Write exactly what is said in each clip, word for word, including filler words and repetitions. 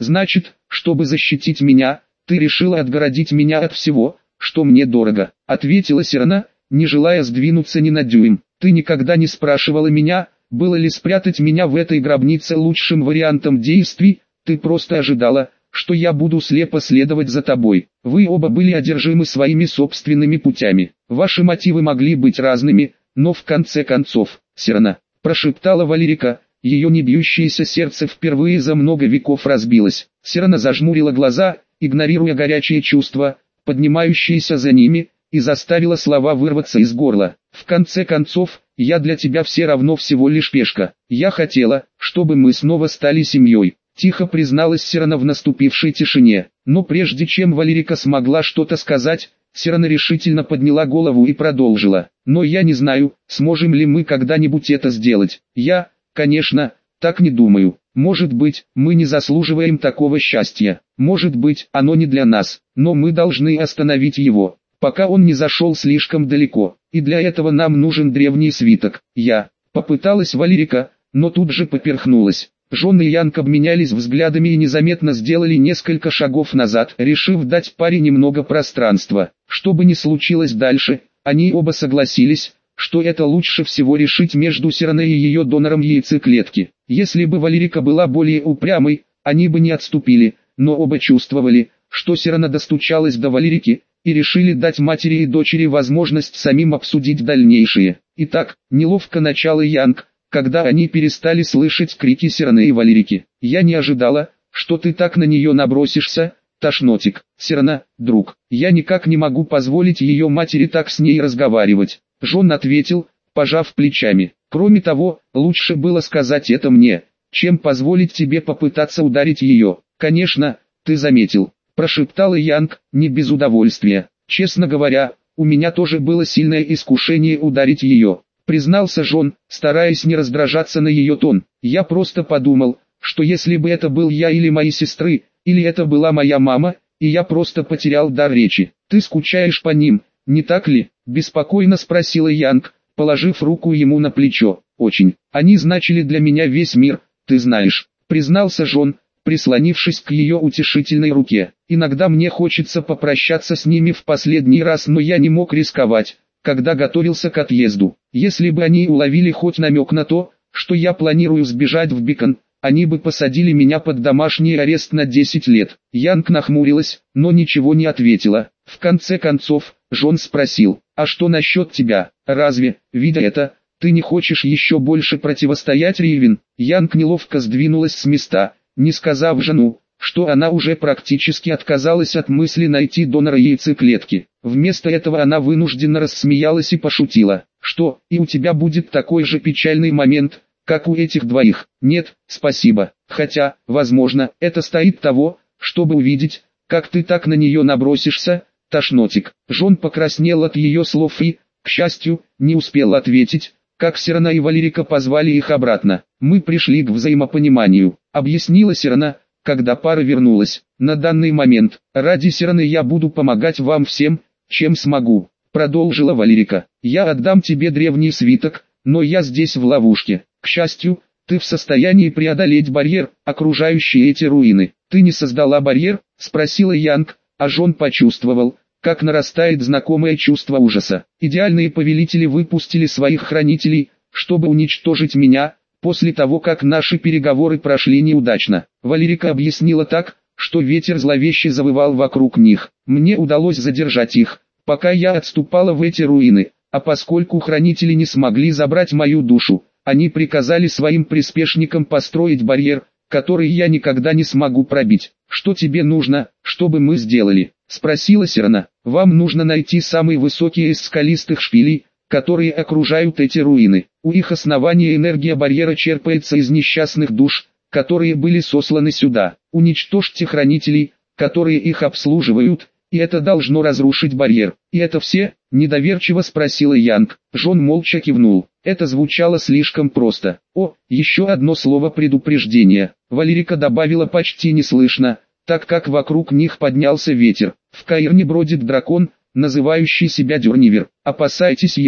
Значит, чтобы защитить меня, ты решила отгородить меня от всего, что мне дорого, ответила Сирена, не желая сдвинуться ни на дюйм. Ты никогда не спрашивала меня, было ли спрятать меня в этой гробнице лучшим вариантом действий, ты просто ожидала, что я буду слепо следовать за тобой. Вы оба были одержимы своими собственными путями. Ваши мотивы могли быть разными, но в конце концов, Сирена, прошептала Валерика, ее не бьющееся сердце впервые за много веков разбилось. Сирена зажмурила глаза, игнорируя горячие чувства, поднимающиеся за ними, и заставила слова вырваться из горла. В конце концов, я для тебя все равно всего лишь пешка. Я хотела, чтобы мы снова стали семьей. Тихо призналась Сирена в наступившей тишине. Но прежде чем Валерика смогла что-то сказать, Сирена решительно подняла голову и продолжила. Но я не знаю, сможем ли мы когда-нибудь это сделать. Я, конечно, так не думаю. Может быть, мы не заслуживаем такого счастья. Может быть, оно не для нас. Но мы должны остановить его, пока он не зашел слишком далеко. И для этого нам нужен древний свиток. Я попыталась Валерика, но тут же поперхнулась. Джон и Янг обменялись взглядами и незаметно сделали несколько шагов назад, решив дать паре немного пространства. Что бы ни случилось дальше, они оба согласились, что это лучше всего решить между Сиреной и ее донором яйцеклетки. Если бы Валерика была более упрямой, они бы не отступили, но оба чувствовали, что Сирена достучалась до Валерики, и решили дать матери и дочери возможность самим обсудить дальнейшее. Итак, неловко начало Янг, когда они перестали слышать крики Сирены и Валерики. «Я не ожидала, что ты так на нее набросишься, тошнотик. Сирена, друг, я никак не могу позволить ее матери так с ней разговаривать». Джон ответил, пожав плечами. «Кроме того, лучше было сказать это мне, чем позволить тебе попытаться ударить ее. Конечно, ты заметил», прошептала Янг, не без удовольствия. «Честно говоря, у меня тоже было сильное искушение ударить ее», признался Джон, стараясь не раздражаться на ее тон. «Я просто подумал, что если бы это был я или мои сестры, или это была моя мама, и я просто потерял дар речи. Ты скучаешь по ним, не так ли?» беспокойно спросила Янг, положив руку ему на плечо. «Очень. Они значили для меня весь мир, ты знаешь», признался Джон, прислонившись к ее утешительной руке. «Иногда мне хочется попрощаться с ними в последний раз, но я не мог рисковать, когда готовился к отъезду. Если бы они уловили хоть намек на то, что я планирую сбежать в Бикон, они бы посадили меня под домашний арест на десять лет». Янг нахмурилась, но ничего не ответила. В конце концов, Джон спросил: «А что насчет тебя? Разве, видя это, ты не хочешь еще больше противостоять Ривен?» Янг неловко сдвинулась с места, не сказав Джону, что она уже практически отказалась от мысли найти донора яйцеклетки. Вместо этого она вынужденно рассмеялась и пошутила: «Что, и у тебя будет такой же печальный момент, как у этих двоих?» «Нет, спасибо. Хотя, возможно, это стоит того, чтобы увидеть, как ты так на нее набросишься, тошнотик». Джон покраснел от ее слов и, к счастью, не успел ответить, как Сирена и Валерика позвали их обратно. «Мы пришли к взаимопониманию», объяснила Сирена, когда пара вернулась. «На данный момент, ради Сирены я буду помогать вам всем, чем смогу», продолжила Валерика. «Я отдам тебе древний свиток, но я здесь в ловушке. К счастью, ты в состоянии преодолеть барьер, окружающий эти руины». «Ты не создала барьер?» спросила Янг, а Джон почувствовал, как нарастает знакомое чувство ужаса. «Идеальные повелители выпустили своих хранителей, чтобы уничтожить меня, после того как наши переговоры прошли неудачно». Валерика объяснила так, что ветер зловеще завывал вокруг них. «Мне удалось задержать их, пока я отступала в эти руины, а поскольку хранители не смогли забрать мою душу, они приказали своим приспешникам построить барьер, который я никогда не смогу пробить. Что тебе нужно, чтобы мы сделали?» спросила Сирена. «Вам нужно найти самые высокие из скалистых шпилей, которые окружают эти руины. У их основания энергия барьера черпается из несчастных душ, которые были сосланы сюда. Уничтожьте хранителей, которые их обслуживают, и это должно разрушить барьер». «И это все?» – недоверчиво спросила Янг. Джон молча кивнул. Это звучало слишком просто. «О, еще одно слово предупреждения», – Валерика добавила почти неслышно, так как вокруг них поднялся ветер. «В Каирне бродит дракон, называющий себя Дюрнивер. Опасайтесь его.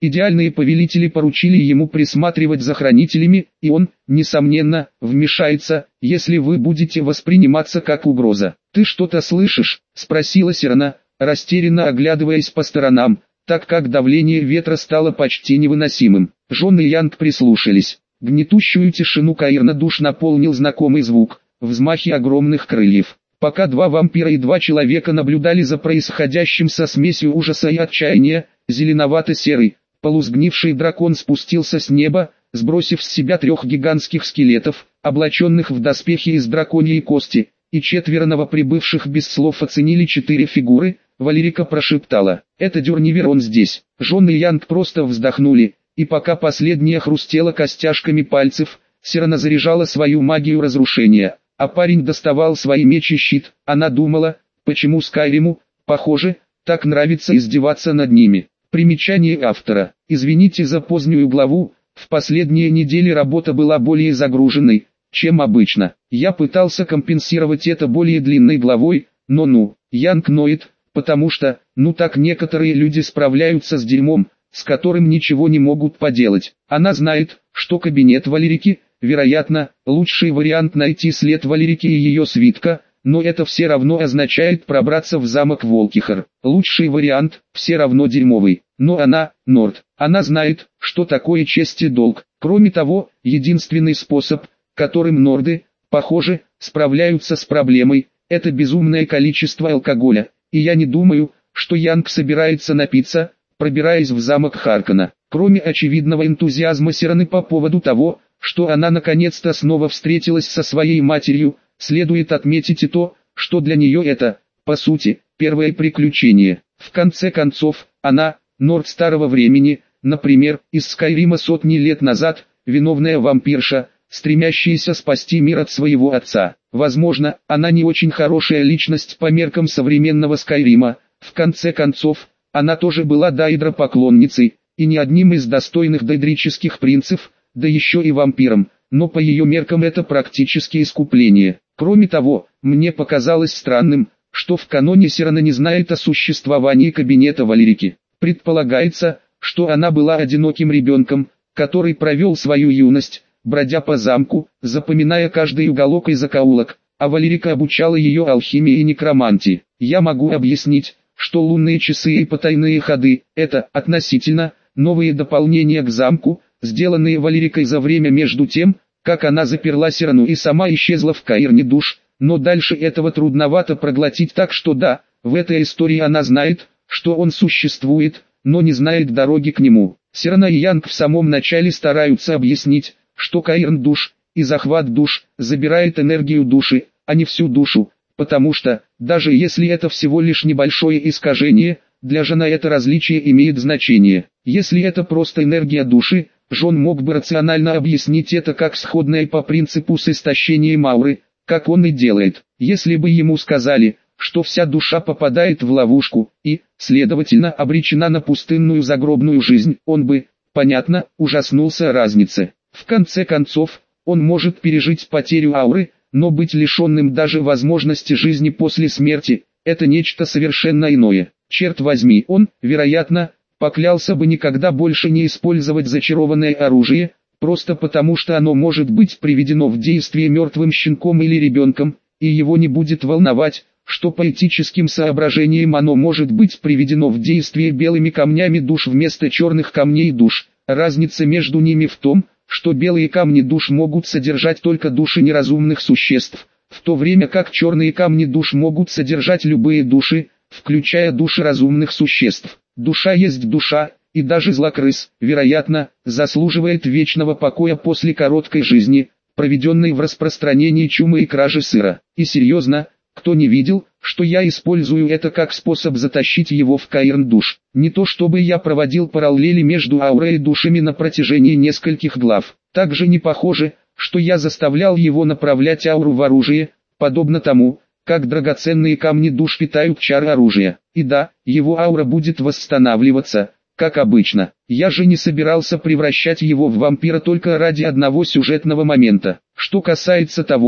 Идеальные повелители поручили ему присматривать за хранителями, и он, несомненно, вмешается, если вы будете восприниматься как угроза. «Ты что-то слышишь?» – спросила Сирана, растерянно оглядываясь по сторонам, так как давление ветра стало почти невыносимым. Джон и Янг прислушались. Гнетущую тишину Каирна душ наполнил знакомый звук – взмахи огромных крыльев. Пока два вампира и два человека наблюдали за происходящим со смесью ужаса и отчаяния, зеленовато-серый, полусгнивший дракон спустился с неба, сбросив с себя трех гигантских скелетов, облаченных в доспехи из драконьей кости, и четверо новоприбывших без слов оценили четыре фигуры. Валерика прошептала: «Это Дюрнивер, он здесь». Джон и Янг просто вздохнули, и пока последняя хрустела костяшками пальцев, Сирана заряжала свою магию разрушения, а парень доставал свои меч и щит. Она думала, почему Скайриму, похоже, так нравится издеваться над ними. Примечание автора. Извините за позднюю главу, в последние недели работа была более загруженной, чем обычно. Я пытался компенсировать это более длинной главой, но ну, Янг ноет, потому что, ну так некоторые люди справляются с дерьмом, с которым ничего не могут поделать. Она знает, что кабинет Валерики, вероятно, лучший вариант найти след Валерики и ее свитка, но это все равно означает пробраться в замок Волкихар. Лучший вариант, все равно дерьмовый. Но она, Норд, она знает, что такое честь и долг. Кроме того, единственный способ, которым Норды, похоже, справляются с проблемой, это безумное количество алкоголя. И я не думаю, что Янг собирается напиться, пробираясь в замок Харкона. Кроме очевидного энтузиазма Сираны по поводу того, что она наконец-то снова встретилась со своей матерью, следует отметить и то, что для нее это, по сути, первое приключение. В конце концов, она, Норд старого времени, например, из Скайрима сотни лет назад, виновная вампирша, стремящаяся спасти мир от своего отца. Возможно, она не очень хорошая личность по меркам современного Скайрима. В конце концов, она тоже была Дайдра-поклонницей, и не одним из достойных дайдрических принцев, да еще и вампиром, но по ее меркам это практически искупление. Кроме того, мне показалось странным, что в каноне Сирана не знает о существовании кабинета Валерики. Предполагается, что она была одиноким ребенком, который провел свою юность, бродя по замку, запоминая каждый уголок и закоулок, а Валерика обучала ее алхимии и некромантии. Я могу объяснить, что лунные часы и потайные ходы – это, относительно, новые дополнения к замку, сделанные Валерикой за время между тем, как она заперла Сирану и сама исчезла в Каирне душ, но дальше этого трудновато проглотить, так что да, в этой истории она знает, что он существует, но не знает дороги к нему. Сирана и Янг в самом начале стараются объяснить, что Каирн душ и захват душ забирает энергию души, а не всю душу, потому что, даже если это всего лишь небольшое искажение, для Жона это различие имеет значение. Если это просто энергия души, Джон мог бы рационально объяснить это как сходное по принципу с истощением ауры, как он и делает. Если бы ему сказали, что вся душа попадает в ловушку и, следовательно, обречена на пустынную загробную жизнь, он бы, понятно, ужаснулся разнице. В конце концов, он может пережить потерю ауры, но быть лишенным даже возможности жизни после смерти – это нечто совершенно иное. Черт возьми, он, вероятно, поклялся бы никогда больше не использовать зачарованное оружие, просто потому что оно может быть приведено в действие мертвым щенком или ребенком, и его не будет волновать, что по этическим соображениям оно может быть приведено в действие белыми камнями душ вместо черных камней душ. Разница между ними в том, что белые камни душ могут содержать только души неразумных существ, в то время как черные камни душ могут содержать любые души, включая души разумных существ. Душа есть душа, и даже злокрыс, вероятно, заслуживает вечного покоя после короткой жизни, проведенной в распространении чумы и кражи сыра. И серьезно, кто не видел, что я использую это как способ затащить его в Каирн душ? Не то чтобы я проводил параллели между аурой и душами на протяжении нескольких глав. Также не похоже, что я заставлял его направлять ауру в оружие, подобно тому, как драгоценные камни душ питают чары оружия. И да, его аура будет восстанавливаться, как обычно. Я же не собирался превращать его в вампира только ради одного сюжетного момента. Что касается того,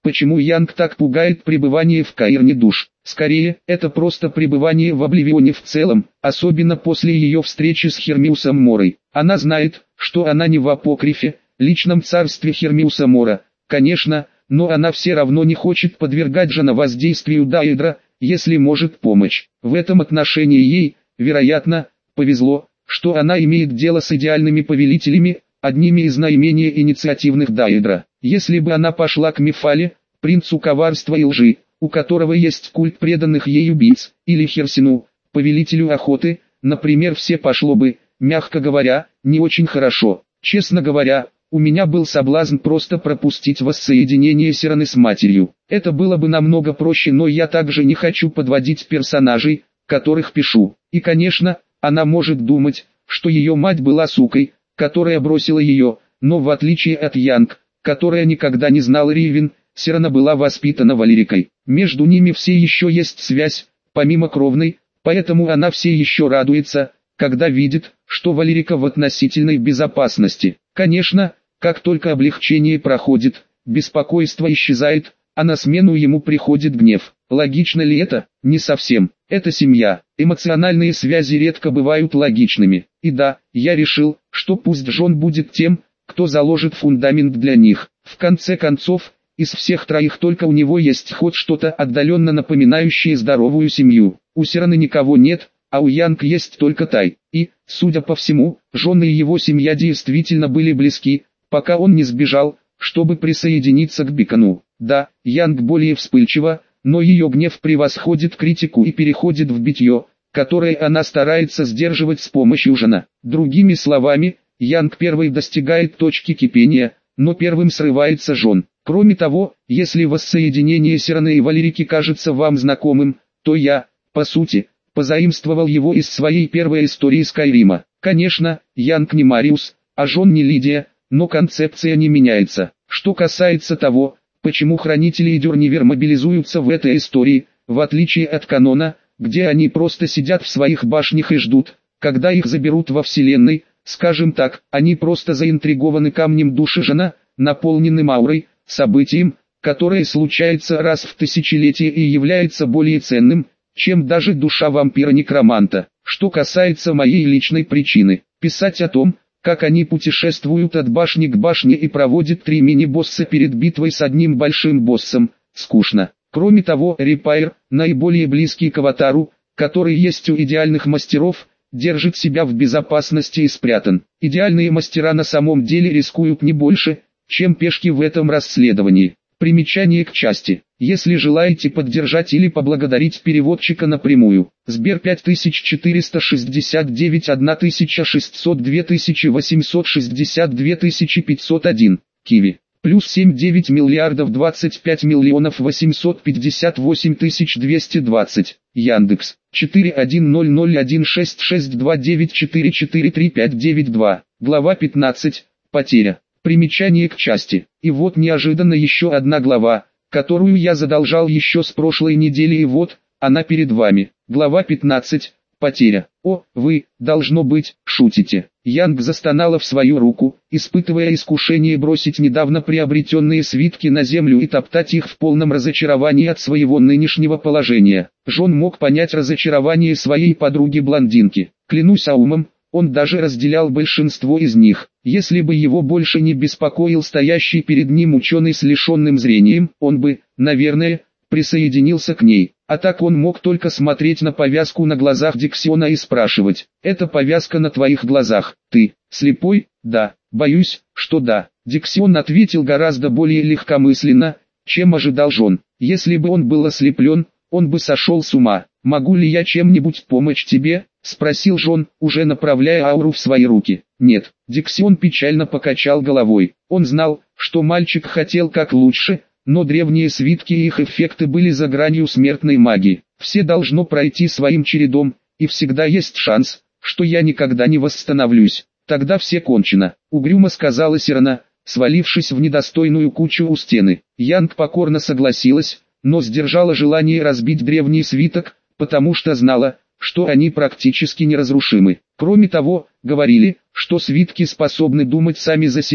Почему Янг так пугает пребывание в Каирне душ? Скорее, это просто пребывание в Обливионе в целом, особенно после ее встречи с Хермиусом Морой. Она знает, что она не в Апокрифе, личном царстве Хермиуса Мора, конечно, но она все равно не хочет подвергать Жана воздействию Даэдра, если может помочь. В этом отношении ей, вероятно, повезло, что она имеет дело с идеальными повелителями, одними из наименее инициативных Даэдра. Если бы она пошла к Мефале, принцу коварства и лжи, у которого есть культ преданных ей убийц, или Херсину, повелителю охоты, например, все пошло бы, мягко говоря, не очень хорошо. Честно говоря, у меня был соблазн просто пропустить воссоединение Сираны с матерью. Это было бы намного проще, но я также не хочу подводить персонажей, которых пишу. И конечно, она может думать, что ее мать была сукой, которая бросила ее, но в отличие от Янг, которая никогда не знала Ривен, Сирана была воспитана Валерикой. Между ними все еще есть связь, помимо кровной, поэтому она все еще радуется, когда видит, что Валерика в относительной безопасности. Конечно, как только облегчение проходит, беспокойство исчезает, а на смену ему приходит гнев. Логично ли это? Не совсем. Это семья. Эмоциональные связи редко бывают логичными. И да, я решил, что пусть Джон будет тем, кто заложит фундамент для них. В конце концов, из всех троих только у него есть хоть что-то отдаленно напоминающее здоровую семью. У Сираны никого нет, а у Янг есть только Тай. И, судя по всему, Джон и его семья действительно были близки, пока он не сбежал, чтобы присоединиться к Бикону. Да, Янг более вспыльчива, но ее гнев превосходит критику и переходит в битье, которое она старается сдерживать с помощью Жона. Другими словами, Янг первый достигает точки кипения, но первым срывается Жон. Кроме того, если воссоединение Сираны и Валерики кажется вам знакомым, то я, по сути, позаимствовал его из своей первой истории Скайрима. Конечно, Янг не Мариус, а Жон не Лидия, но концепция не меняется. Что касается того, почему хранители и Дюрнивер мобилизуются в этой истории, в отличие от канона, где они просто сидят в своих башнях и ждут, когда их заберут во вселенной, скажем так, они просто заинтригованы камнем души Жона, наполненным аурой, событием, которое случается раз в тысячелетие и является более ценным, чем даже душа вампира-некроманта. Что касается моей личной причины, писать о том, как они путешествуют от башни к башне и проводят три мини-босса перед битвой с одним большим боссом, скучно. Кроме того, Репайр, наиболее близкий к Аватару, который есть у идеальных мастеров, держит себя в безопасности и спрятан. Идеальные мастера на самом деле рискуют не больше, чем пешки в этом расследовании. Примечание к части. Если желаете поддержать или поблагодарить переводчика напрямую, Сбер пять тысяч четыреста шестьдесят девять тысяча шестьсот два восемьсот шестьдесят два пятьсот один, Киви, плюс семь девять миллиардов двадцать пять миллионов восемьсот пятьдесят восемь тысяч двести двадцать, Яндекс, четыре один ноль ноль один шесть шесть два девять четыре четыре три пять девять два, глава пятнадцать, потеря. Примечание к части. И вот неожиданно еще одна глава, которую я задолжал еще с прошлой недели, и вот, она перед вами. Глава пятнадцать. Потеря. О, вы, должно быть, шутите. Янг застонала в свою руку, испытывая искушение бросить недавно приобретенные свитки на землю и топтать их в полном разочаровании от своего нынешнего положения. Джон мог понять разочарование своей подруги-блондинки. Клянусь Аумом, он даже разделял большинство из них. Если бы его больше не беспокоил стоящий перед ним ученый с лишенным зрением, он бы, наверное, присоединился к ней. А так он мог только смотреть на повязку на глазах Диксиона и спрашивать: «Это повязка на твоих глазах, ты слепой?» «Да, боюсь, что да». Диксион ответил гораздо более легкомысленно, чем ожидал Джон. Если бы он был ослеплен, он бы сошел с ума. «Могу ли я чем-нибудь помочь тебе?» — спросил Джон, уже направляя ауру в свои руки. «Нет». Диксион печально покачал головой. Он знал, что мальчик хотел как лучше, но древние свитки и их эффекты были за гранью смертной магии. Все должно пройти своим чередом, и всегда есть шанс, что я никогда не восстановлюсь. Тогда все кончено, угрюмо сказала Сирана, свалившись в недостойную кучу у стены. Янг покорно согласилась, но сдержала желание разбить древний свиток, потому что знала, что они практически неразрушимы. Кроме того, говорили, что свитки способны думать сами за себя,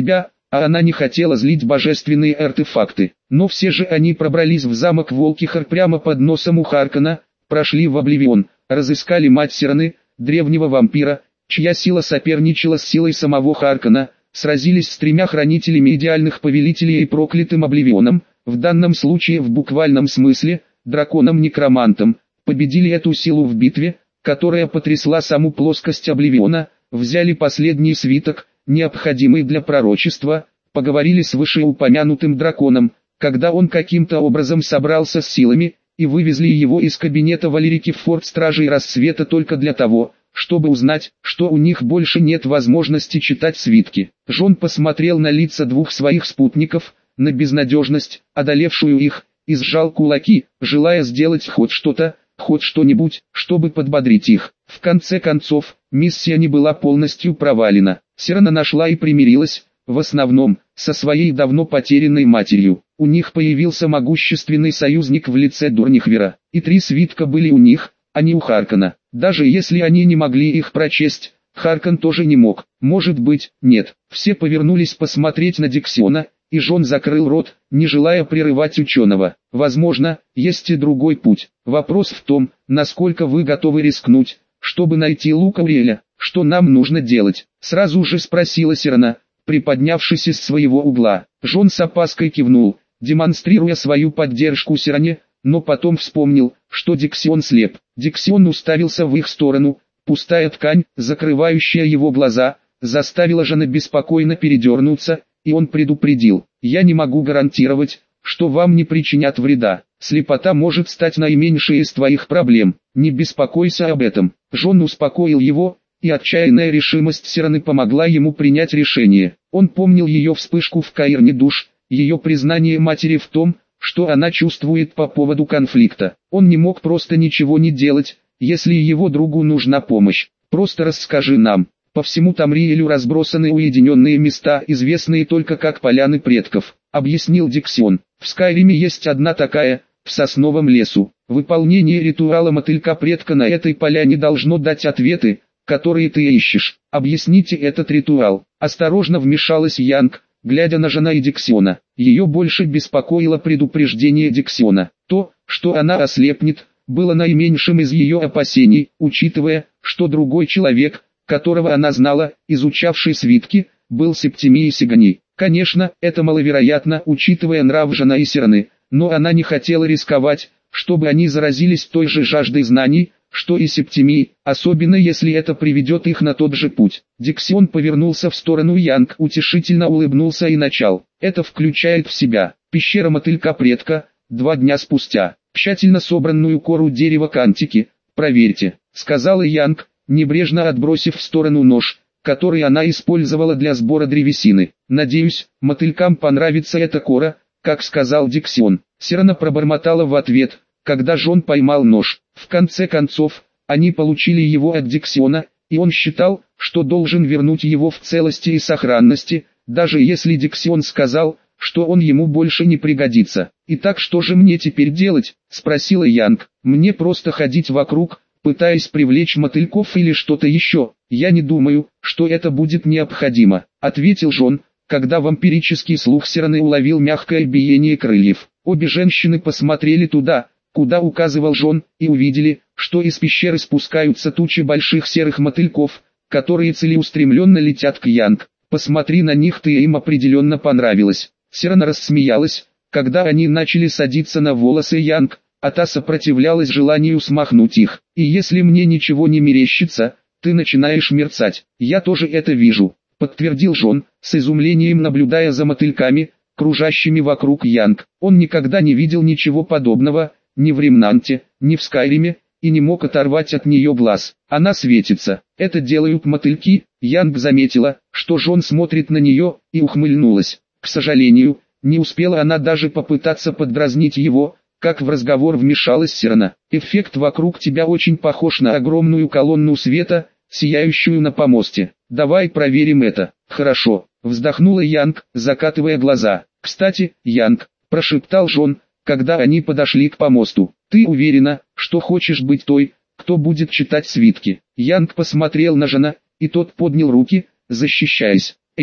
а она не хотела злить божественные артефакты. Но все же они пробрались в замок Волкихар прямо под носом у Харкона, прошли в Обливион, разыскали мать Сираны, древнего вампира, чья сила соперничала с силой самого Харкона, сразились с тремя хранителями идеальных повелителей и проклятым Обливионом, в данном случае в буквальном смысле, драконом-некромантом, победили эту силу в битве, которая потрясла саму плоскость Обливиона, взяли последний свиток, необходимый для пророчества, поговорили с вышеупомянутым драконом, когда он каким-то образом собрался с силами, и вывезли его из кабинета Валерики в форт Стражей Рассвета только для того, чтобы узнать, что у них больше нет возможности читать свитки. Жон посмотрел на лица двух своих спутников, на безнадежность, одолевшую их, и сжал кулаки, желая сделать хоть что-то, хоть что-нибудь, чтобы подбодрить их. В конце концов, миссия не была полностью провалена. Сирана нашла и примирилась, в основном, со своей давно потерянной матерью. У них появился могущественный союзник в лице Дурнихвера, и три свитка были у них, а не у Харкона. Даже если они не могли их прочесть, Харкон тоже не мог. Может быть, нет. Все повернулись посмотреть на Диксиона, и Жон закрыл рот, не желая прерывать ученого. Возможно, есть и другой путь. Вопрос в том, насколько вы готовы рискнуть, чтобы найти Лукауриэля. Что нам нужно делать? Сразу же спросила Сирана, приподнявшись из своего угла. Жон с опаской кивнул, демонстрируя свою поддержку Сиране, но потом вспомнил, что Диксион слеп. Диксион уставился в их сторону. Пустая ткань, закрывающая его глаза, заставила Жона беспокойно передернуться, и он предупредил: «Я не могу гарантировать, что вам не причинят вреда. Слепота может стать наименьшей из твоих проблем. Не беспокойся об этом». Жон успокоил его, и отчаянная решимость Сираны помогла ему принять решение. Он помнил ее вспышку в Каирне душ, ее признание матери в том, что она чувствует по поводу конфликта. Он не мог просто ничего не делать, если его другу нужна помощь. «Просто расскажи нам». По всему Тамриэлю разбросаны уединенные места, известные только как Поляны Предков, объяснил Диксион. В Скайриме есть одна такая, в Сосновом лесу. Выполнение ритуала мотылька предка на этой поляне должно дать ответы, которые ты ищешь. Объясните этот ритуал. Осторожно вмешалась Янг, глядя на Жона и Диксиона. Ее больше беспокоило предупреждение Диксиона. То, что она ослепнет, было наименьшим из ее опасений, учитывая, что другой человек, которого она знала, изучавший свитки, был Септимией Сигани. Конечно, это маловероятно, учитывая нрав Жона и Сираны, но она не хотела рисковать, чтобы они заразились той же жаждой знаний, что и Септимии, особенно если это приведет их на тот же путь. Диксион повернулся в сторону Янг, утешительно улыбнулся и начал. Это включает в себя пещера мотылька предка, два дня спустя, тщательно собранную кору дерева кантики, проверьте, сказала Янг, небрежно отбросив в сторону нож, который она использовала для сбора древесины. Надеюсь, мотылькам понравится эта кора, как сказал Диксион. Сирана пробормотала в ответ, когда Жон поймал нож. В конце концов, они получили его от Диксиона, и он считал, что должен вернуть его в целости и сохранности, даже если Диксион сказал, что он ему больше не пригодится. «Итак, что же мне теперь делать?» – спросила Янг. «Мне просто ходить вокруг, пытаясь привлечь мотыльков или что-то еще. Я не думаю, что это будет необходимо», — ответил Жон, когда вампирический слух Сираны уловил мягкое биение крыльев. Обе женщины посмотрели туда, куда указывал Жон, и увидели, что из пещеры спускаются тучи больших серых мотыльков, которые целеустремленно летят к Янг. «Посмотри на них, ты им определенно понравилась». Сирана рассмеялась, когда они начали садиться на волосы Янг, а та сопротивлялась желанию смахнуть их. «И если мне ничего не мерещится, ты начинаешь мерцать». «Я тоже это вижу», — подтвердил Жон, с изумлением наблюдая за мотыльками, кружащими вокруг Янг. Он никогда не видел ничего подобного, ни в Ремнанте, ни в Скайриме, и не мог оторвать от нее глаз. Она светится. Это делают мотыльки. Янг заметила, что Жон смотрит на нее, и ухмыльнулась. К сожалению, не успела она даже попытаться поддразнить его, как в разговор вмешалась Сирана. «Эффект вокруг тебя очень похож на огромную колонну света, сияющую на помосте. Давай проверим это». «Хорошо», — вздохнула Янг, закатывая глаза. «Кстати, Янг», — прошептал Жон, когда они подошли к помосту, «ты уверена, что хочешь быть той, кто будет читать свитки?» Янг посмотрел на Жона, и тот поднял руки, защищаясь. «Эй,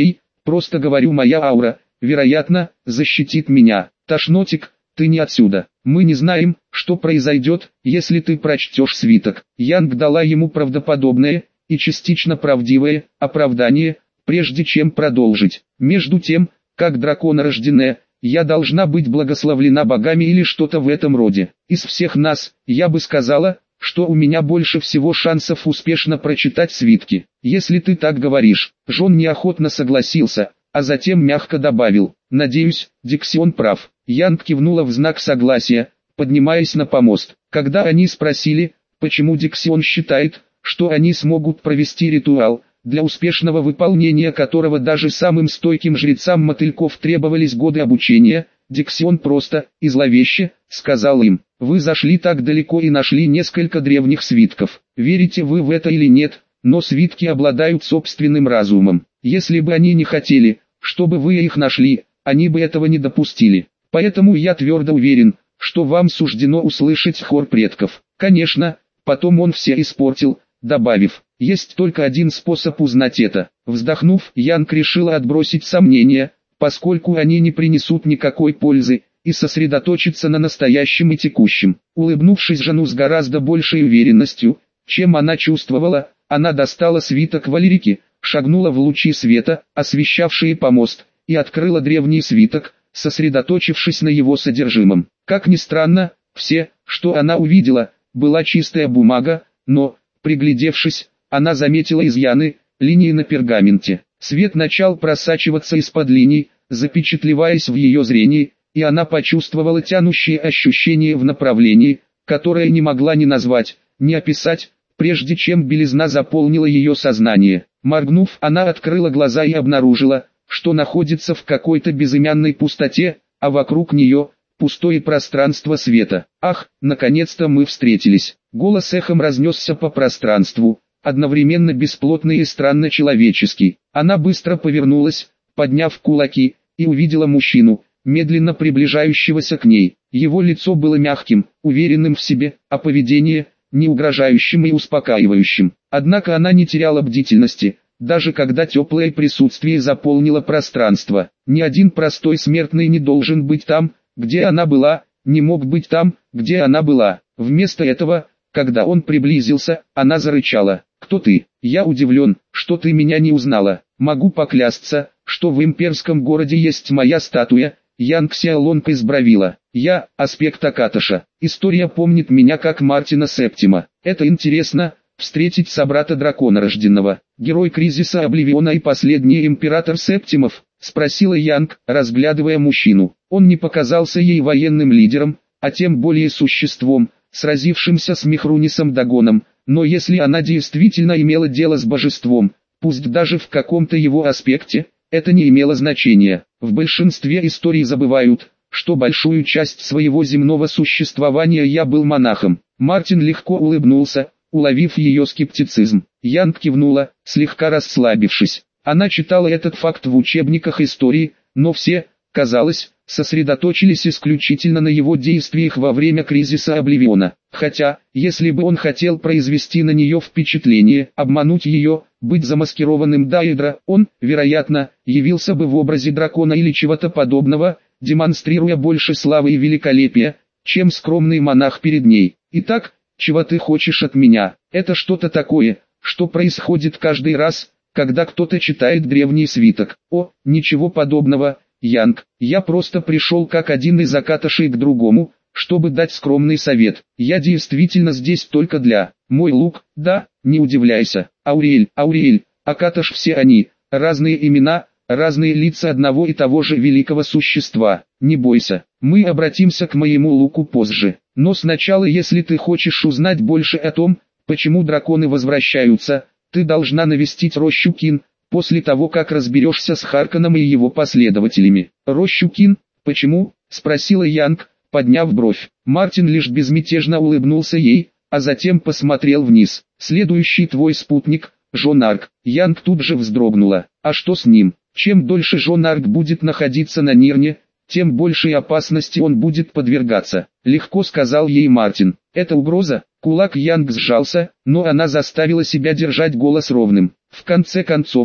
просто говорю, моя аура, вероятно, защитит меня. Тошнотик, ты не отсюда. Мы не знаем, что произойдет, если ты прочтешь свиток. Янг дала ему правдоподобное и частично правдивое оправдание, прежде чем продолжить. Между тем, как драконорожденная, я должна быть благословлена богами или что-то в этом роде. Из всех нас, я бы сказала, что у меня больше всего шансов успешно прочитать свитки. Если ты так говоришь. Джон неохотно согласился, а затем мягко добавил: надеюсь, Диксион прав. Янг кивнула в знак согласия, поднимаясь на помост. Когда они спросили, почему Диксион считает, что они смогут провести ритуал, для успешного выполнения которого даже самым стойким жрецам мотыльков требовались годы обучения, Диксион просто и зловеще сказал им: вы зашли так далеко и нашли несколько древних свитков. Верите вы в это или нет, но свитки обладают собственным разумом. Если бы они не хотели, чтобы вы их нашли, они бы этого не допустили. Поэтому я твердо уверен, что вам суждено услышать хор предков. Конечно, потом он все испортил, добавив: есть только один способ узнать это. Вздохнув, Янг решила отбросить сомнения, поскольку они не принесут никакой пользы, и сосредоточиться на настоящем и текущем. Улыбнувшись жену с гораздо большей уверенностью, чем она чувствовала, она достала свиток Валерики, шагнула в лучи света, освещавшие помост, и открыла древний свиток, сосредоточившись на его содержимом. Как ни странно, все, что она увидела, была чистая бумага, но, приглядевшись, она заметила изъяны, линии на пергаменте. Свет начал просачиваться из-под линий, запечатлеваясь в ее зрении, и она почувствовала тянущее ощущение в направлении, которое не могла ни назвать, ни описать, прежде чем белизна заполнила ее сознание. Моргнув, она открыла глаза и обнаружила, что находится в какой-то безымянной пустоте, а вокруг нее пустое пространство света. Ах, наконец-то мы встретились. Голос эхом разнесся по пространству, одновременно бесплотный и странно человеческий. Она быстро повернулась, подняв кулаки, и увидела мужчину, медленно приближающегося к ней. Его лицо было мягким, уверенным в себе, а поведение – не угрожающим и успокаивающим. Однако она не теряла бдительности, даже когда теплое присутствие заполнило пространство. Ни один простой смертный не должен быть там, где она была, не мог быть там, где она была. Вместо этого, когда он приблизился, она зарычала: «Кто ты? Я удивлен, что ты меня не узнала. Могу поклясться, что в имперском городе есть моя статуя». Янг Сиалонг избравила. «Я, аспект Акаташа. История помнит меня как Мартина Септима. Это интересно, встретить собрата драконорожденного. Герой кризиса Обливиона и последний император Септимов?» — спросила Янг, разглядывая мужчину. Он не показался ей военным лидером, а тем более существом, сразившимся с Михрунисом Дагоном, но если она действительно имела дело с божеством, пусть даже в каком-то его аспекте, это не имело значения. В большинстве историй забывают, что большую часть своего земного существования я был монахом. Мартин легко улыбнулся, уловив ее скептицизм. Янг кивнула, слегка расслабившись. Она читала этот факт в учебниках истории, но все, казалось, сосредоточились исключительно на его действиях во время кризиса Обливиона. Хотя, если бы он хотел произвести на нее впечатление, обмануть ее, быть замаскированным Дайдра, он, вероятно, явился бы в образе дракона или чего-то подобного, демонстрируя больше славы и великолепия, чем скромный монах перед ней. «Итак, чего ты хочешь от меня?» Это что-то такое, что происходит каждый раз, когда кто-то читает древний свиток. «О, ничего подобного, Янг, я просто пришел как один из Акаташей к другому, чтобы дать скромный совет. Я действительно здесь только для... Мой лук, да, не удивляйся. Аурель, Аурель, Акаташ, все они, разные имена, разные лица одного и того же великого существа. Не бойся, мы обратимся к моему луку позже. Но сначала, если ты хочешь узнать больше о том, почему драконы возвращаются, ты должна навестить рощу Кин, после того как разберешься с Харконом и его последователями». «Рощу Кин? Почему?» — спросила Янг, подняв бровь. Мартин лишь безмятежно улыбнулся ей, а затем посмотрел вниз. «Следующий твой спутник, Жон Арк». Янг тут же вздрогнула. «А что с ним? Чем дольше Жон Арк будет находиться на Нирне, тем большей опасности он будет подвергаться», — легко сказал ей Мартин. «Это угроза?» Кулак Янг сжался, но она заставила себя держать голос ровным. «В конце концов,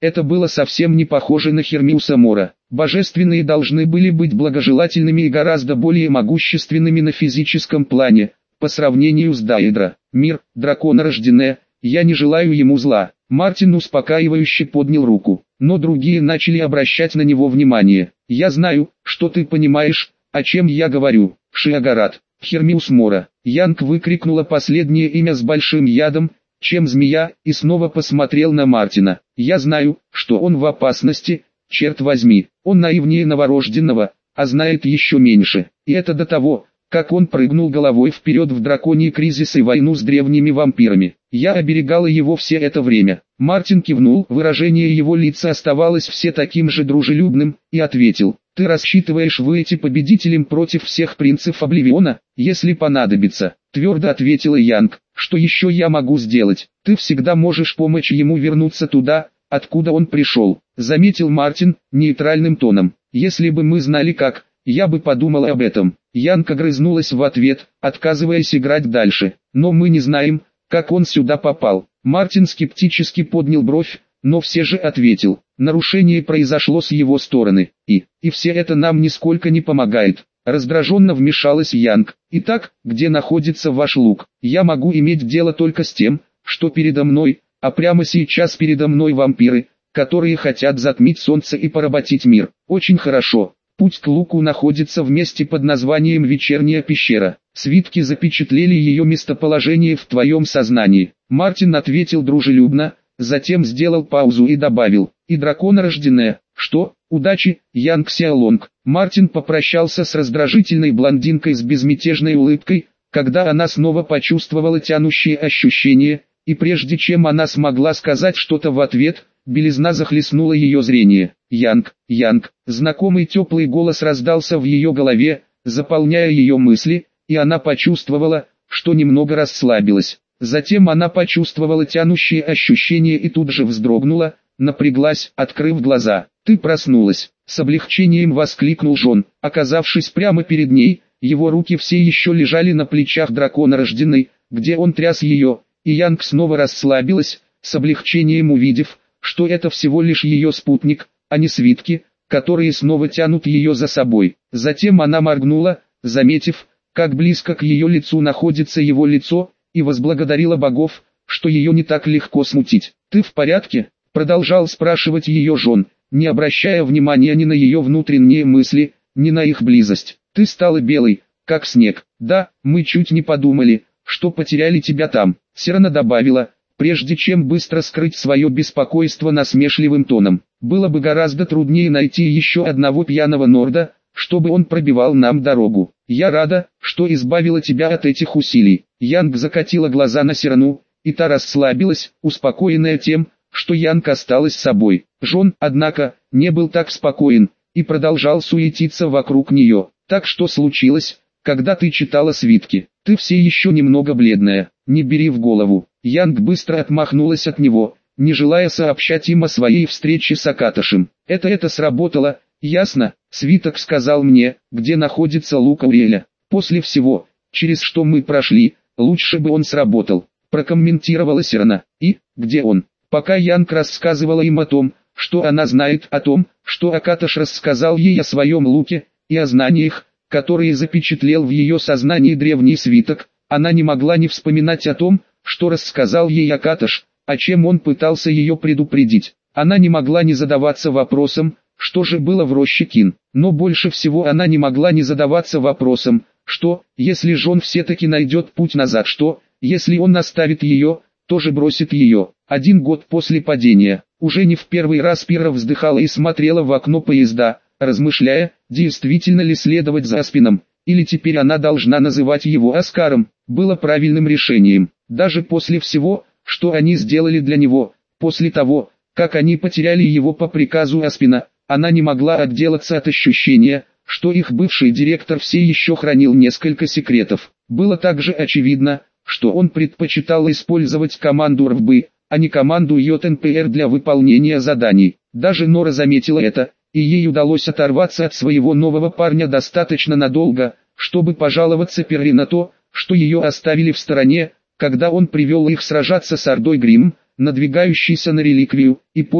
Это было совсем не похоже на Хермиуса Мора. Божественные должны были быть благожелательными и гораздо более могущественными на физическом плане, по сравнению с Даэдра. Мир, драконорожденная, я не желаю ему зла. Мартин успокаивающе поднял руку, но другие начали обращать на него внимание. Я знаю, что ты понимаешь, о чем я говорю. Шиагарат, Хермиус Мора. Янг выкрикнула последнее имя с большим ядом, чем змея, и снова посмотрел на Мартина. Я знаю, что он в опасности, черт возьми, он наивнее новорожденного, а знает еще меньше. И это до того, как он прыгнул головой вперед в драконий кризис и войну с древними вампирами. Я оберегала его все это время. Мартин кивнул, выражение его лица оставалось все таким же дружелюбным, и ответил: ты рассчитываешь выйти победителем против всех принцев Обливиона, если понадобится? Твердо ответила Янг. Что еще я могу сделать? Ты всегда можешь помочь ему вернуться туда, откуда он пришел, заметил Мартин, нейтральным тоном. Если бы мы знали как, я бы подумала об этом. Янг огрызнулась в ответ, отказываясь играть дальше. Но мы не знаем, как он сюда попал. Мартин скептически поднял бровь, но все же ответил: нарушение произошло с его стороны, и, и все это нам нисколько не помогает. Раздраженно вмешалась Янг. Итак, где находится ваш лук? Я могу иметь дело только с тем, что передо мной, а прямо сейчас передо мной вампиры, которые хотят затмить солнце и поработить мир. Очень хорошо. Путь к луку находится в месте под названием Вечерняя пещера. Свитки запечатлели ее местоположение в твоем сознании. Мартин ответил дружелюбно, затем сделал паузу и добавил: и драконорожденная. Что? Удачи, Янг Сяолонг. Мартин попрощался с раздражительной блондинкой с безмятежной улыбкой, когда она снова почувствовала тянущее ощущение, и прежде чем она смогла сказать что-то в ответ, белизна захлестнула ее зрение. Янг, Янг, знакомый теплый голос раздался в ее голове, заполняя ее мысли, и она почувствовала, что немного расслабилась. Затем она почувствовала тянущее ощущение и тут же вздрогнула, напряглась, открыв глаза. «Ты проснулась!» — с облегчением воскликнул Джон, оказавшись прямо перед ней. Его руки все еще лежали на плечах драконорожденной, где он тряс ее, и Янг снова расслабилась, с облегчением увидев, что это всего лишь ее спутник, а не свитки, которые снова тянут ее за собой. Затем она моргнула, заметив, как близко к ее лицу находится его лицо, и возблагодарила богов, что ее не так легко смутить. «Ты в порядке?» — продолжал спрашивать ее Джон, не обращая внимания ни на ее внутренние мысли, ни на их близость. «Ты стала белой, как снег. Да, мы чуть не подумали, что потеряли тебя там», — Сирана добавила, прежде чем быстро скрыть свое беспокойство насмешливым тоном. «Было бы гораздо труднее найти еще одного пьяного норда, чтобы он пробивал нам дорогу. Я рада, что избавила тебя от этих усилий». Янг закатила глаза на Сирану, и та расслабилась, успокоенная тем, что Янг осталась с собой. Джон, однако, не был так спокоен, и продолжал суетиться вокруг нее. «Так что случилось, когда ты читала свитки? Ты все еще немного бледная, не бери в голову». Янг быстро отмахнулась от него, не желая сообщать им о своей встрече с Акатошем. «Это это сработало, ясно?» Свиток сказал мне, где находится лук Ауреля. «После всего, через что мы прошли, лучше бы он сработал», прокомментировала Сирана. «И, где он?» Пока Янг рассказывала им о том, что она знает о том, что Акатош рассказал ей о своем луке, и о знаниях, которые запечатлел в ее сознании древний свиток, она не могла не вспоминать о том, что рассказал ей Акатош, о чем он пытался ее предупредить. Она не могла не задаваться вопросом, что же было в роще Кин, но больше всего она не могла не задаваться вопросом, что, если Джон все-таки найдет путь назад, что, если он оставит ее, тоже бросит ее. Один год после падения, уже не в первый раз Пира вздыхала и смотрела в окно поезда, размышляя, действительно ли следовать за Аспином, или теперь она должна называть его Оскаром. Было правильным решением, даже после всего, что они сделали для него, после того, как они потеряли его по приказу Аспина, она не могла отделаться от ощущения, что их бывший директор все еще хранил несколько секретов. Было также очевидно, что он предпочитал использовать команду эр эф бэ, а не команду ай эн пи эр для выполнения заданий. Даже Нора заметила это, и ей удалось оторваться от своего нового парня достаточно надолго, чтобы пожаловаться Перри на то, что ее оставили в стороне, когда он привел их сражаться с Ордой Гримм, надвигающейся на реликвию, и поезд,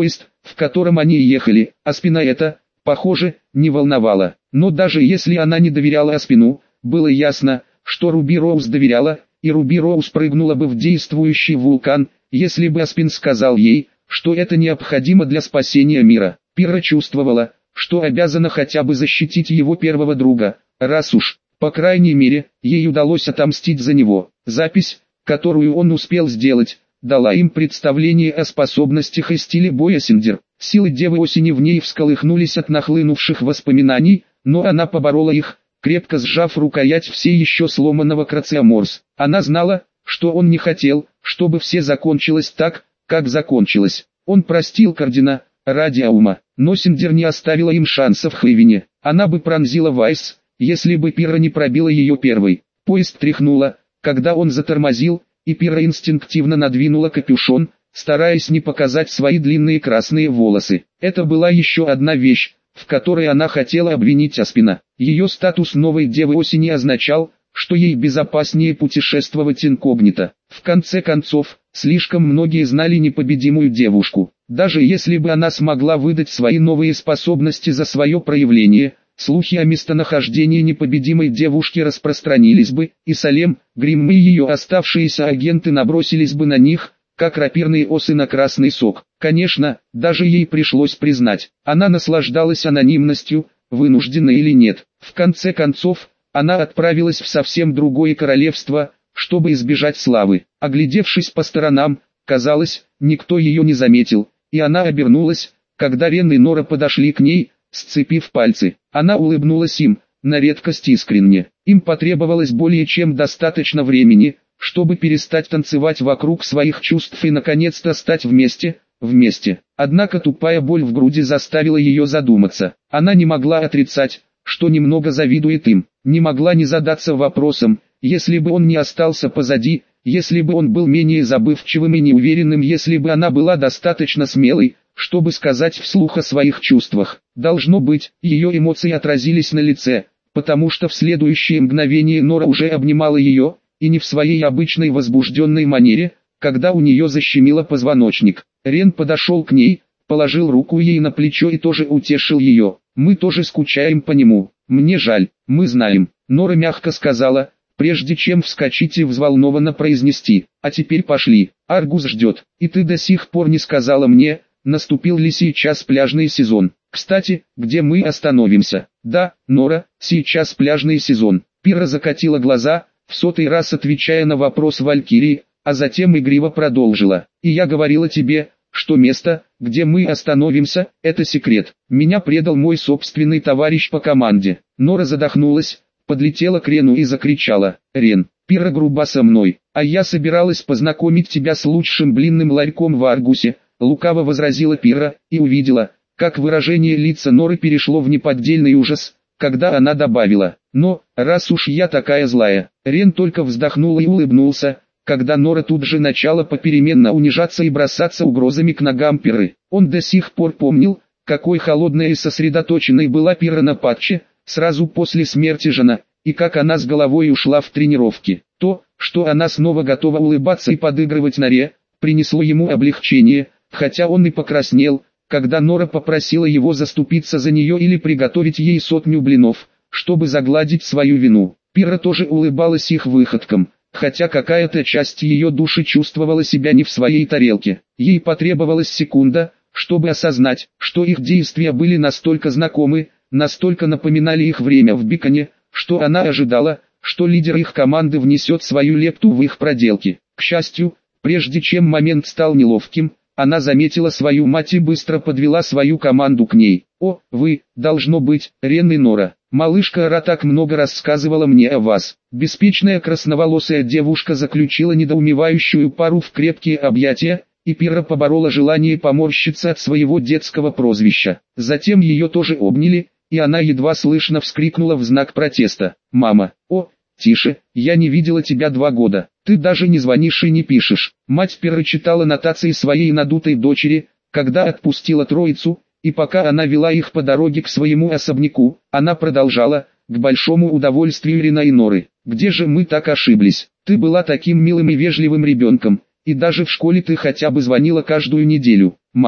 в котором они ехали, Аспина это, похоже, не волновало. Но даже если она не доверяла Аспину, было ясно, что Руби Роуз доверяла, и Руби Роуз прыгнула бы в действующий вулкан, если бы Аспин сказал ей, что это необходимо для спасения мира. Пирра чувствовала, что обязана хотя бы защитить его первого друга, раз уж, по крайней мере, ей удалось отомстить за него. Запись, которую он успел сделать, дала им представление о способностях и стиле боя Синдер. Силы Девы Осени в ней всколыхнулись от нахлынувших воспоминаний, но она поборола их, крепко сжав рукоять все еще сломанного Крациоморс. Она знала, что он не хотел, чтобы все закончилось так, как закончилось. Он простил Кардина, ради Аума, но Синдер не оставила им шансов в Хейвене. Она бы пронзила Вайс, если бы Пирра не пробила ее первой. Поезд тряхнуло, когда он затормозил, и Пирра инстинктивно надвинула капюшон, стараясь не показать свои длинные красные волосы. Это была еще одна вещь, в которой она хотела обвинить Аспина. Ее статус новой Девы Осени означал, что ей безопаснее путешествовать инкогнито. В конце концов, слишком многие знали непобедимую девушку. Даже если бы она смогла выдать свои новые способности за свое проявление, слухи о местонахождении непобедимой девушки распространились бы, и Салем, Гримм и ее оставшиеся агенты набросились бы на них, как рапирные осы на красный сок. Конечно, даже ей пришлось признать, она наслаждалась анонимностью, вынуждена или нет. В конце концов, она отправилась в совсем другое королевство, чтобы избежать славы. Оглядевшись по сторонам, казалось, никто ее не заметил, и она обернулась, когда Рен и Нора подошли к ней, сцепив пальцы. Она улыбнулась им, на редкость искренне. Им потребовалось более чем достаточно времени, чтобы перестать танцевать вокруг своих чувств и наконец-то стать вместе, вместе. Однако тупая боль в груди заставила ее задуматься. Она не могла отрицать, что немного завидует им. Не могла не задаться вопросом, если бы он не остался позади, если бы он был менее забывчивым и неуверенным, если бы она была достаточно смелой, чтобы сказать вслух о своих чувствах. Должно быть, ее эмоции отразились на лице, потому что в следующее мгновение Нора уже обнимала ее, и не в своей обычной возбужденной манере, когда у нее защемило позвоночник. Рен подошел к ней, положил руку ей на плечо и тоже утешил ее. «Мы тоже скучаем по нему. Мне жаль, мы знаем», — Нора мягко сказала, прежде чем вскочить и взволнованно произнести: «А теперь пошли, Аргус ждет, и ты до сих пор не сказала мне, наступил ли сейчас пляжный сезон. Кстати, где мы остановимся?» «Да, Нора, сейчас пляжный сезон». Пирра закатила глаза, в сотый раз отвечая на вопрос Валькирии, а затем игриво продолжила: «И я говорила тебе, что место, где мы остановимся, это секрет. Меня предал мой собственный товарищ по команде». Нора задохнулась, подлетела к Рену и закричала: «Рен, Пирра груба со мной, а я собиралась познакомить тебя с лучшим блинным ларьком в Аргусе», лукаво возразила Пирра, и увидела, как выражение лица Норы перешло в неподдельный ужас, когда она добавила: «Но, раз уж я такая злая». Рен только вздохнул и улыбнулся, когда Нора тут же начала попеременно унижаться и бросаться угрозами к ногам Пирры. Он до сих пор помнил, какой холодной и сосредоточенной была Пирра на патче, сразу после смерти Жана, и как она с головой ушла в тренировки. То, что она снова готова улыбаться и подыгрывать Норе, принесло ему облегчение, хотя он и покраснел, когда Нора попросила его заступиться за нее или приготовить ей сотню блинов, чтобы загладить свою вину. Пирра тоже улыбалась их выходкам, хотя какая-то часть ее души чувствовала себя не в своей тарелке. Ей потребовалась секунда, чтобы осознать, что их действия были настолько знакомы, настолько напоминали их время в Биконе, что она ожидала, что лидер их команды внесет свою лепту в их проделки. К счастью, прежде чем момент стал неловким, она заметила свою мать и быстро подвела свою команду к ней. «О, вы, должно быть, Рен и Нора. Малышка Ара так много рассказывала мне о вас». Беспечная красноволосая девушка заключила недоумевающую пару в крепкие объятия, и Пирра поборола желание поморщиться от своего детского прозвища. Затем ее тоже обняли, и она едва слышно вскрикнула в знак протеста: «Мама, о, тише, я не видела тебя два года, ты даже не звонишь и не пишешь». Мать Пирры читала нотации своей надутой дочери, когда отпустила троицу, и пока она вела их по дороге к своему особняку, она продолжала, к большому удовольствию Рена и Норы: «Где же мы так ошиблись? Ты была таким милым и вежливым ребенком, и даже в школе ты хотя бы звонила каждую неделю. Мама,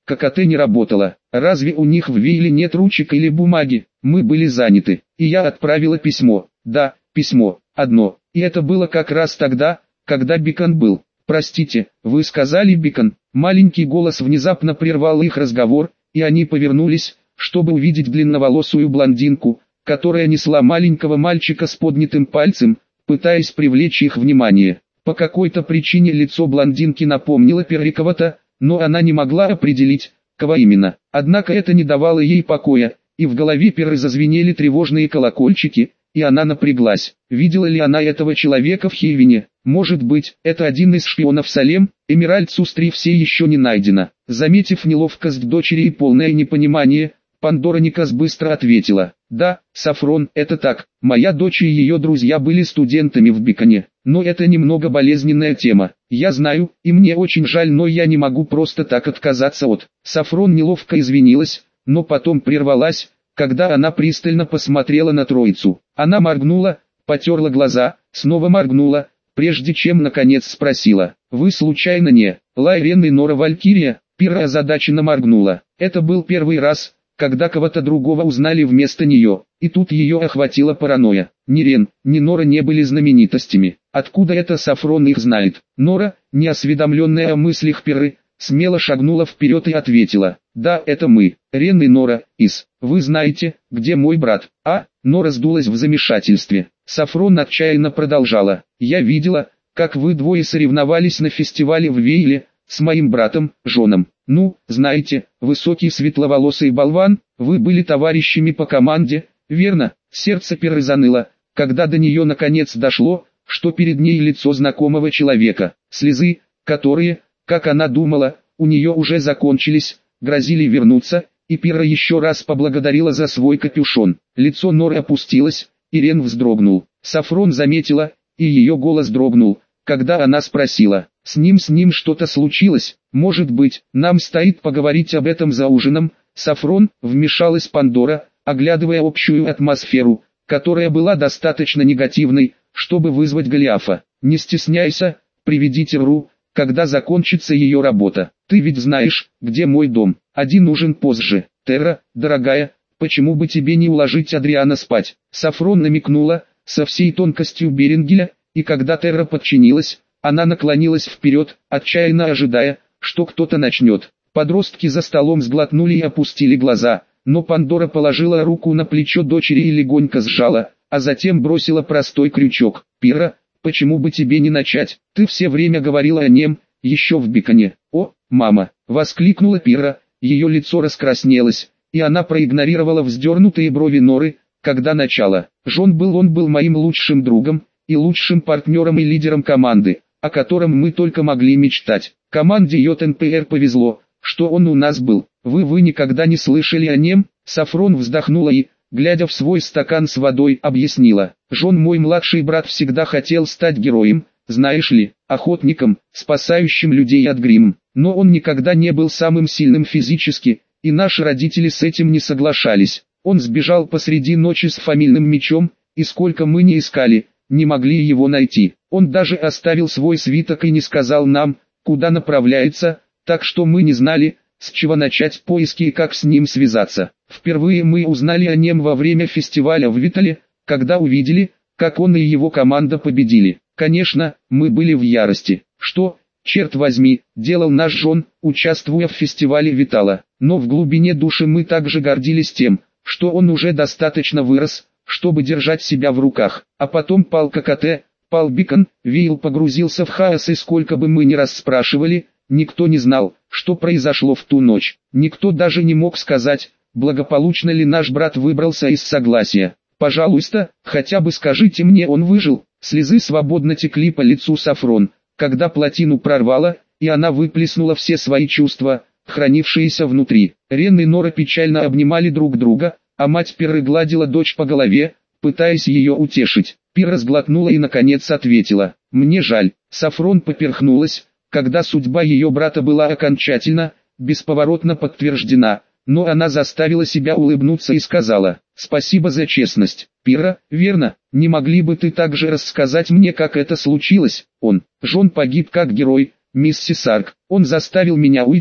ККТ не работала. Разве у них в Вейле нет ручек или бумаги? Мы были заняты, и я отправила письмо. Да, письмо, одно, и это было как раз тогда, когда Бикон был. Простите, вы сказали Бикон? Маленький голос внезапно прервал их разговор, и они повернулись, чтобы увидеть длинноволосую блондинку, которая несла маленького мальчика с поднятым пальцем, пытаясь привлечь их внимание. По какой-то причине лицо блондинки напомнило Перри кого-то, но она не могла определить, кого именно. Однако это не давало ей покоя, и в голове Перри зазвенели тревожные колокольчики, и она напряглась. Видела ли она этого человека в Хейвене? Может быть, это один из шпионов Салем? Эмеральд Сустри все еще не найдено. Заметив неловкость дочери и полное непонимание, Пандора Никас быстро ответила: «Да, Сафрон, это так. Моя дочь и ее друзья были студентами в Биконе. Но это немного болезненная тема. Я знаю, и мне очень жаль, но я не могу просто так отказаться от...» Сафрон неловко извинилась, но потом прервалась, когда она пристально посмотрела на троицу. Она моргнула, потерла глаза, снова моргнула, прежде чем наконец спросила: «Вы случайно не Лайрен и Нора Валькирия?» Пира озадаченно моргнула. Это был первый раз, когда кого-то другого узнали вместо нее, и тут ее охватила паранойя. Ни Рен, ни Нора не были знаменитостями. Откуда это Сафрон их знает? Нора, неосведомленная о мыслях Пиры, смело шагнула вперед и ответила: «Да, это мы, Рен и Нора, из. Вы знаете, где мой брат?» А, Нора сдулась в замешательстве. Сафрон отчаянно продолжала: «Я видела, как вы двое соревновались на фестивале в Вейле, с моим братом, Жоном. Ну, знаете, высокий светловолосый болван, вы были товарищами по команде, верно?» Сердце Пиры заныло, когда до нее наконец дошло, что перед ней лицо знакомого человека. Слезы, которые, как она думала, у нее уже закончились, грозили вернуться, и Пира еще раз поблагодарила за свой капюшон. Лицо Норы опустилось, и Рен вздрогнул. Сафрон заметила, и ее голос дрогнул, когда она спросила: «С ним с ним что-то случилось? Может быть, нам стоит поговорить об этом за ужином?» Сафрон, вмешалась Пандора, оглядывая общую атмосферу, которая была достаточно негативной, чтобы вызвать Голиафа. «Не стесняйся, приведите Ру, когда закончится ее работа. Ты ведь знаешь, где мой дом. Один ужин позже. Терра, дорогая, почему бы тебе не уложить Адриана спать?» Сафрон намекнула, со всей тонкостью Беренгеля, и когда Терра подчинилась, она наклонилась вперед, отчаянно ожидая, что кто-то начнет. Подростки за столом сглотнули и опустили глаза, но Пандора положила руку на плечо дочери и легонько сжала, а затем бросила простой крючок. «Пира, почему бы тебе не начать? Ты все время говорила о нем, еще в Биконе». «О, мама!» — воскликнула Пира, ее лицо раскраснелось, и она проигнорировала вздернутые брови Норы, когда начала. «Жон был он был моим лучшим другом, и лучшим партнером и лидером команды, о котором мы только могли мечтать. Команде ЙНПР повезло, что он у нас был. Вы вы никогда не слышали о нем?» Сафрон вздохнула и, глядя в свой стакан с водой, объяснила: «Жон, мой младший брат, всегда хотел стать героем, знаешь ли, охотником, спасающим людей от грим. Но он никогда не был самым сильным физически, и наши родители с этим не соглашались. Он сбежал посреди ночи с фамильным мечом, и сколько мы не искали, не могли его найти. Он даже оставил свой свиток и не сказал нам, куда направляется, так что мы не знали, с чего начать поиски и как с ним связаться. Впервые мы узнали о нем во время фестиваля в Витале, когда увидели, как он и его команда победили. Конечно, мы были в ярости. Что, черт возьми, делал наш Жон, участвуя в фестивале Витала? Но в глубине души мы также гордились тем, что он уже достаточно вырос, чтобы держать себя в руках. А потом пал ККТ, пал Бикон, Вейл погрузился в хаос, и сколько бы мы ни раз спрашивали, никто не знал, что произошло в ту ночь. Никто даже не мог сказать, благополучно ли наш брат выбрался из согласия. Пожалуйста, хотя бы скажите мне, он выжил?» Слезы свободно текли по лицу Сафрон, когда плотину прорвало, и она выплеснула все свои чувства, хранившиеся внутри. Рен и Нора печально обнимали друг друга, а мать Пиры гладила дочь по голове, пытаясь ее утешить. Пира сглотнула и наконец ответила: «Мне жаль». Сафрон поперхнулась, когда судьба ее брата была окончательно, бесповоротно подтверждена, но она заставила себя улыбнуться и сказала: «Спасибо за честность, Пира, верно? Не могли бы ты также рассказать мне, как это случилось?» «Он, Жон погиб как герой, миссис Арк. Он заставил меня уйти,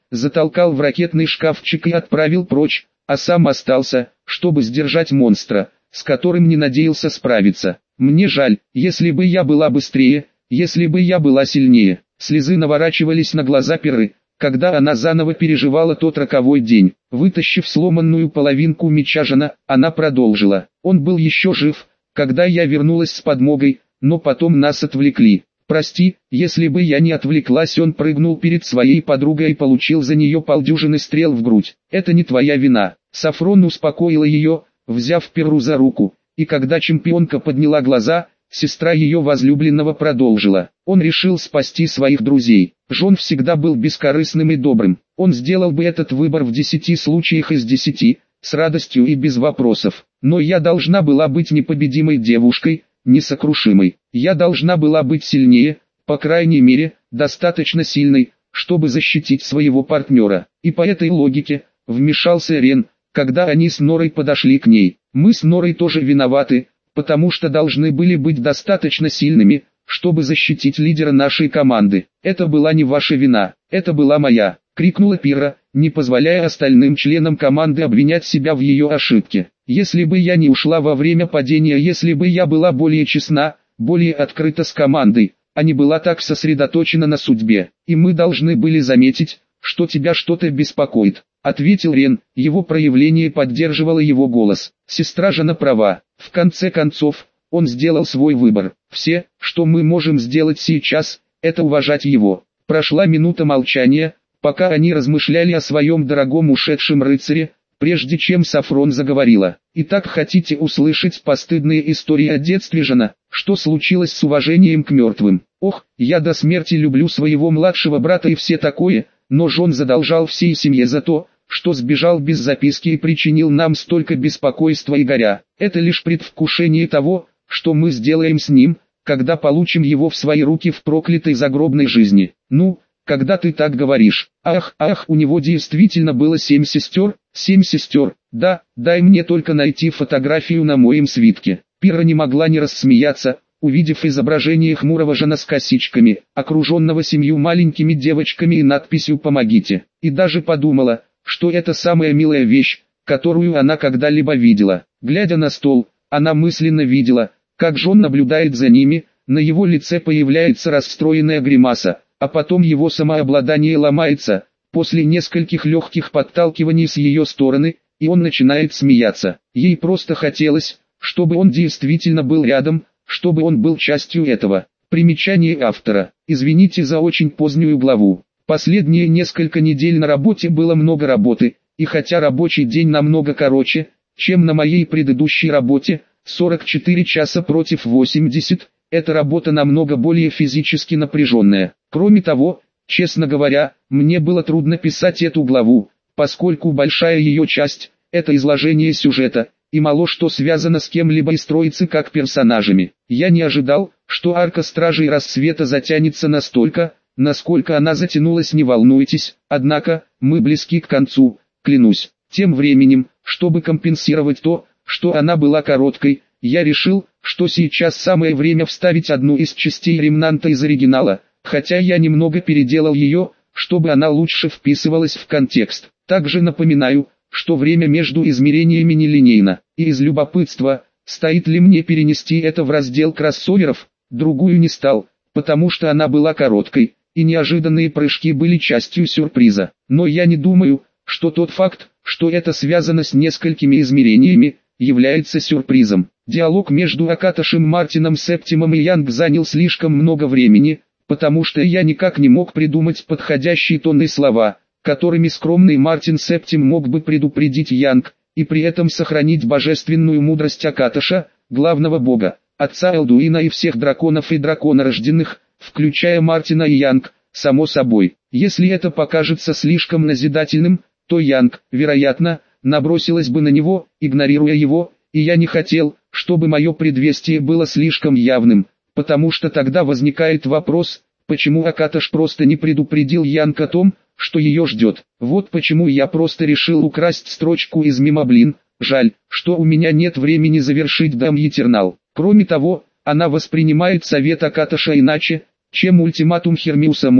затолкал в ракетный шкафчик и отправил прочь, а сам остался, чтобы сдержать монстра, с которым не надеялся справиться. Мне жаль, если бы я была быстрее, если бы я была сильнее. Слезы наворачивались на глаза Пиры, когда она заново переживала тот роковой день. Вытащив сломанную половинку меча Жана, она продолжила. Он был еще жив, когда я вернулась с подмогой, но потом нас отвлекли. Прости, если бы я не отвлеклась, он прыгнул перед своей подругой и получил за нее полдюжины стрел в грудь. Это не твоя вина. Сафрон успокоила ее, взяв Пиру за руку, и когда чемпионка подняла глаза, сестра ее возлюбленного продолжила. Он решил спасти своих друзей. Жон всегда был бескорыстным и добрым. Он сделал бы этот выбор в десяти случаях из десяти, с радостью и без вопросов. Но я должна была быть непобедимой девушкой, несокрушимой. Я должна была быть сильнее, по крайней мере, достаточно сильной, чтобы защитить своего партнера. И по этой логике, вмешался Рен, когда они с Норой подошли к ней. Мы с Норой тоже виноваты, потому что должны были быть достаточно сильными, чтобы защитить лидера нашей команды. Это была не ваша вина, это была моя, крикнула Пира, не позволяя остальным членам команды обвинять себя в ее ошибке. Если бы я не ушла во время падения, если бы я была более честна, более открыта с командой, а не была так сосредоточена на судьбе, и мы должны были заметить, что тебя что-то беспокоит, ответил Рен, его проявление поддерживало его голос. Сестра Жана права, в конце концов, он сделал свой выбор. Все, что мы можем сделать сейчас, это уважать его. Прошла минута молчания, пока они размышляли о своем дорогом ушедшем рыцаре, прежде чем Сафрон заговорила. Итак, хотите услышать постыдные истории о детстве Жана, что случилось с уважением к мертвым? Ох, я до смерти люблю своего младшего брата и все такое, но Жон задолжал всей семье за то, что сбежал без записки и причинил нам столько беспокойства и горя. Это лишь предвкушение того, что мы сделаем с ним, когда получим его в свои руки в проклятой загробной жизни. Ну, когда ты так говоришь. Ах, ах, у него действительно было семь сестер, семь сестер. Да, дай мне только найти фотографию на моем свитке. Пира не могла не рассмеяться, увидев изображение хмурого Жана с косичками, окруженного семью маленькими девочками и надписью «Помогите». И даже подумала, что это самая милая вещь, которую она когда-либо видела. Глядя на стол, она мысленно видела, как Жон наблюдает за ними, на его лице появляется расстроенная гримаса, а потом его самообладание ломается, после нескольких легких подталкиваний с ее стороны, и он начинает смеяться. Ей просто хотелось, чтобы он действительно был рядом, чтобы он был частью этого. Примечание автора. Извините за очень позднюю главу. Последние несколько недель на работе было много работы, и хотя рабочий день намного короче, чем на моей предыдущей работе, сорок четыре часа против восьмидесяти, эта работа намного более физически напряженная. Кроме того, честно говоря, мне было трудно писать эту главу, поскольку большая ее часть – это изложение сюжета, и мало что связано с кем-либо из троицы как персонажами. Я не ожидал, что арка Стражей Рассвета затянется настолько, насколько она затянулась, не волнуйтесь, однако, мы близки к концу, клянусь. Тем временем, чтобы компенсировать то, что она была короткой, я решил, что сейчас самое время вставить одну из частей ремнанта из оригинала, хотя я немного переделал ее, чтобы она лучше вписывалась в контекст. Также напоминаю, что время между измерениями нелинейно, и из любопытства, стоит ли мне перенести это в раздел кроссоверов, другую не стал, потому что она была короткой, и неожиданные прыжки были частью сюрприза. Но я не думаю, что тот факт, что это связано с несколькими измерениями, является сюрпризом. Диалог между Акатошем Мартином Септимом и Янг занял слишком много времени, потому что я никак не мог придумать подходящие тонны слова, которыми скромный Мартин Септим мог бы предупредить Янг, и при этом сохранить божественную мудрость Акатоша, главного бога, отца Элдуина и всех драконов и драконорожденных, включая Мартина и Янг, само собой. Если это покажется слишком назидательным, то Янг, вероятно, набросилась бы на него, игнорируя его, и я не хотел, чтобы мое предвестие было слишком явным, потому что тогда возникает вопрос, почему Акатош просто не предупредил Янг о том, что ее ждет. Вот почему я просто решил украсть строчку из Мимоблин. Жаль, что у меня нет времени завершить Дам Етернал. Кроме того, она воспринимает совет Акатоша иначе, чем ультиматум Хермиуса Моры,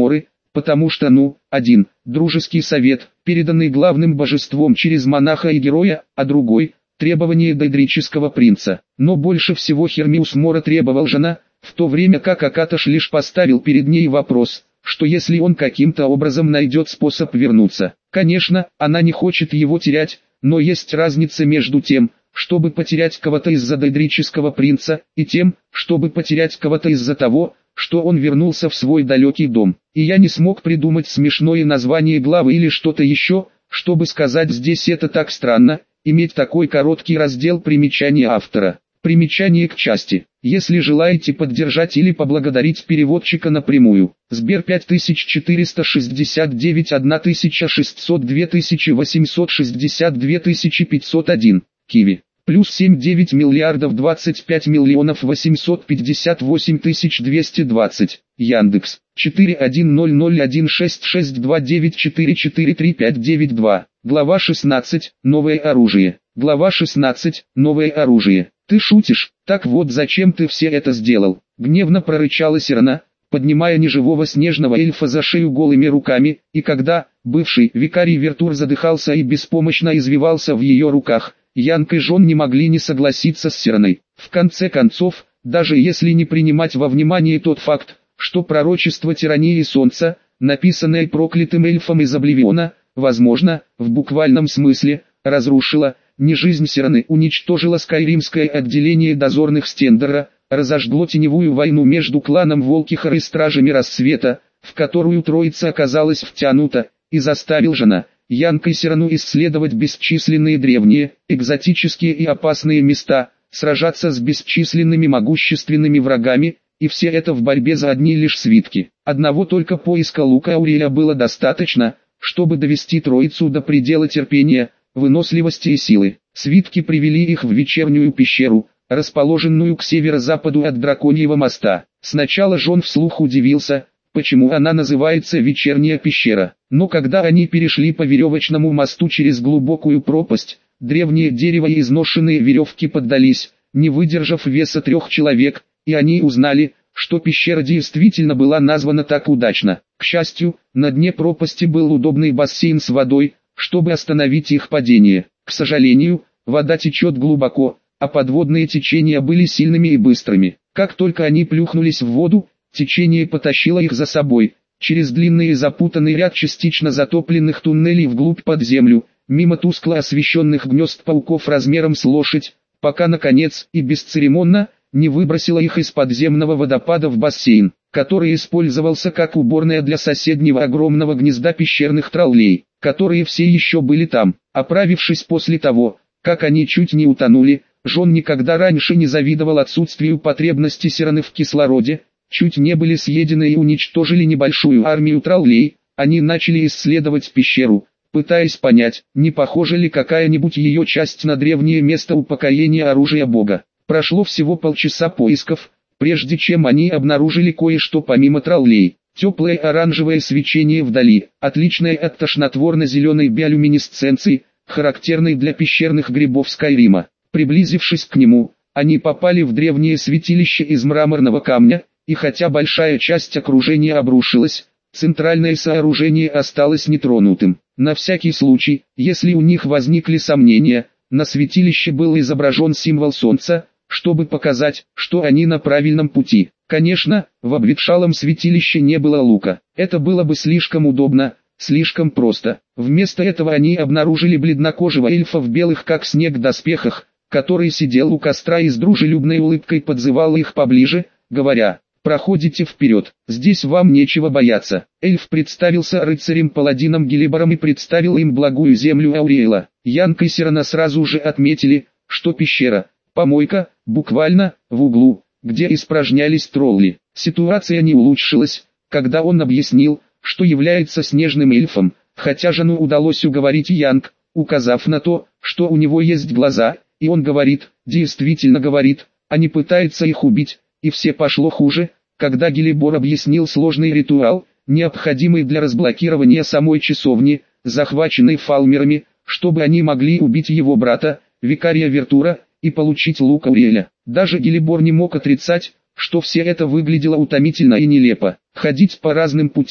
потому что ну, один, дружеский совет, переданный главным божеством через монаха и героя, а другой, требование дейдрического принца. Но больше всего Хермиус Мора требовал жена, в то время как Акаташ лишь поставил перед ней вопрос, что если он каким-то образом найдет способ вернуться. Конечно, она не хочет его терять, но есть разница между тем, чтобы потерять кого-то из-за дейдрического принца, и тем, чтобы потерять кого-то из-за того, что он вернулся в свой далекий дом. И я не смог придумать смешное название главы или что-то еще, чтобы сказать здесь это так странно, иметь такой короткий раздел примечания автора. Примечание к части. Если желаете поддержать или поблагодарить переводчика напрямую. Сбер пять тысяч четыреста шестьдесят девять тысяча шестьсот два восемьсот шестьдесят два пятьсот один. Киви. Плюс семь девять миллиардов двадцать пять миллионов восемьсот пятьдесят восемь тысяч двести двадцать. Яндекс. четыре один ноль ноль один шесть шесть два девять четыре четыре три пять девять два. Глава шестнадцать. Новое оружие. Глава шестнадцать. Новое оружие. Ты шутишь? Так вот зачем ты все это сделал? Гневно прорычала Сирена, поднимая неживого снежного эльфа за шею голыми руками, и когда бывший викарий Вертур задыхался и беспомощно извивался в ее руках, Янг и Жон не могли не согласиться с Сиреной. В конце концов, даже если не принимать во внимание тот факт, что пророчество тирании Солнца, написанное проклятым эльфом из Обливиона, возможно, в буквальном смысле, разрушило, не жизнь Сирены, уничтожило скайримское отделение дозорных Стендера, разожгло теневую войну между кланом Волкихар и Стражами Рассвета, в которую троица оказалась втянута, и заставил жена, Янг и Сирану исследовать бесчисленные древние, экзотические и опасные места, сражаться с бесчисленными могущественными врагами, и все это в борьбе за одни лишь свитки. Одного только поиска Лука Ауриэля было достаточно, чтобы довести троицу до предела терпения, выносливости и силы. Свитки привели их в вечернюю пещеру, расположенную к северо-западу от Драконьего моста. Сначала Жон вслух удивился, почему она называется «Вечерняя пещера». Но когда они перешли по веревочному мосту через глубокую пропасть, древнее дерево и изношенные веревки поддались, не выдержав веса трех человек, и они узнали, что пещера действительно была названа так удачно. К счастью, на дне пропасти был удобный бассейн с водой, чтобы остановить их падение. К сожалению, вода течет глубоко, а подводные течения были сильными и быстрыми. Как только они плюхнулись в воду, течение потащило их за собой, через длинный и запутанный ряд частично затопленных туннелей вглубь под землю, мимо тускло освещенных гнезд пауков размером с лошадь, пока наконец, и бесцеремонно, не выбросило их из подземного водопада в бассейн, который использовался как уборная для соседнего огромного гнезда пещерных троллей, которые все еще были там. Оправившись после того, как они чуть не утонули, Жон никогда раньше не завидовал отсутствию потребности Сираны в кислороде, чуть не были съедены и уничтожили небольшую армию троллей, они начали исследовать пещеру, пытаясь понять, не похожа ли какая-нибудь ее часть на древнее место упокоения оружия бога. Прошло всего полчаса поисков, прежде чем они обнаружили кое-что помимо троллей. Теплое оранжевое свечение вдали, отличное от тошнотворно-зеленой биолюминесценции, характерной для пещерных грибов Скайрима. Приблизившись к нему, они попали в древнее святилище из мраморного камня, и хотя большая часть окружения обрушилась, центральное сооружение осталось нетронутым. На всякий случай, если у них возникли сомнения, на святилище был изображен символ солнца, чтобы показать, что они на правильном пути. Конечно, в обветшалом святилище не было лука. Это было бы слишком удобно, слишком просто. Вместо этого они обнаружили бледнокожего эльфа в белых как снег доспехах, который сидел у костра и с дружелюбной улыбкой подзывал их поближе, говоря: «Проходите вперед, здесь вам нечего бояться». Эльф представился рыцарем-паладином Гелибором и представил им благую землю Ауриэля. Янг и Сирена сразу же отметили, что пещера, помойка, буквально, в углу, где испражнялись тролли. Ситуация не улучшилась, когда он объяснил, что является снежным эльфом, хотя жену удалось уговорить Янг, указав на то, что у него есть глаза, и он говорит, действительно говорит, а не пытается их убить, и все пошло хуже, когда Гелибор объяснил сложный ритуал, необходимый для разблокирования самой часовни, захваченной фалмерами, чтобы они могли убить его брата, викария Вертура, и получить лук Ауриэля. Даже Гелибор не мог отрицать, что все это выглядело утомительно и нелепо. Ходить по разным путям,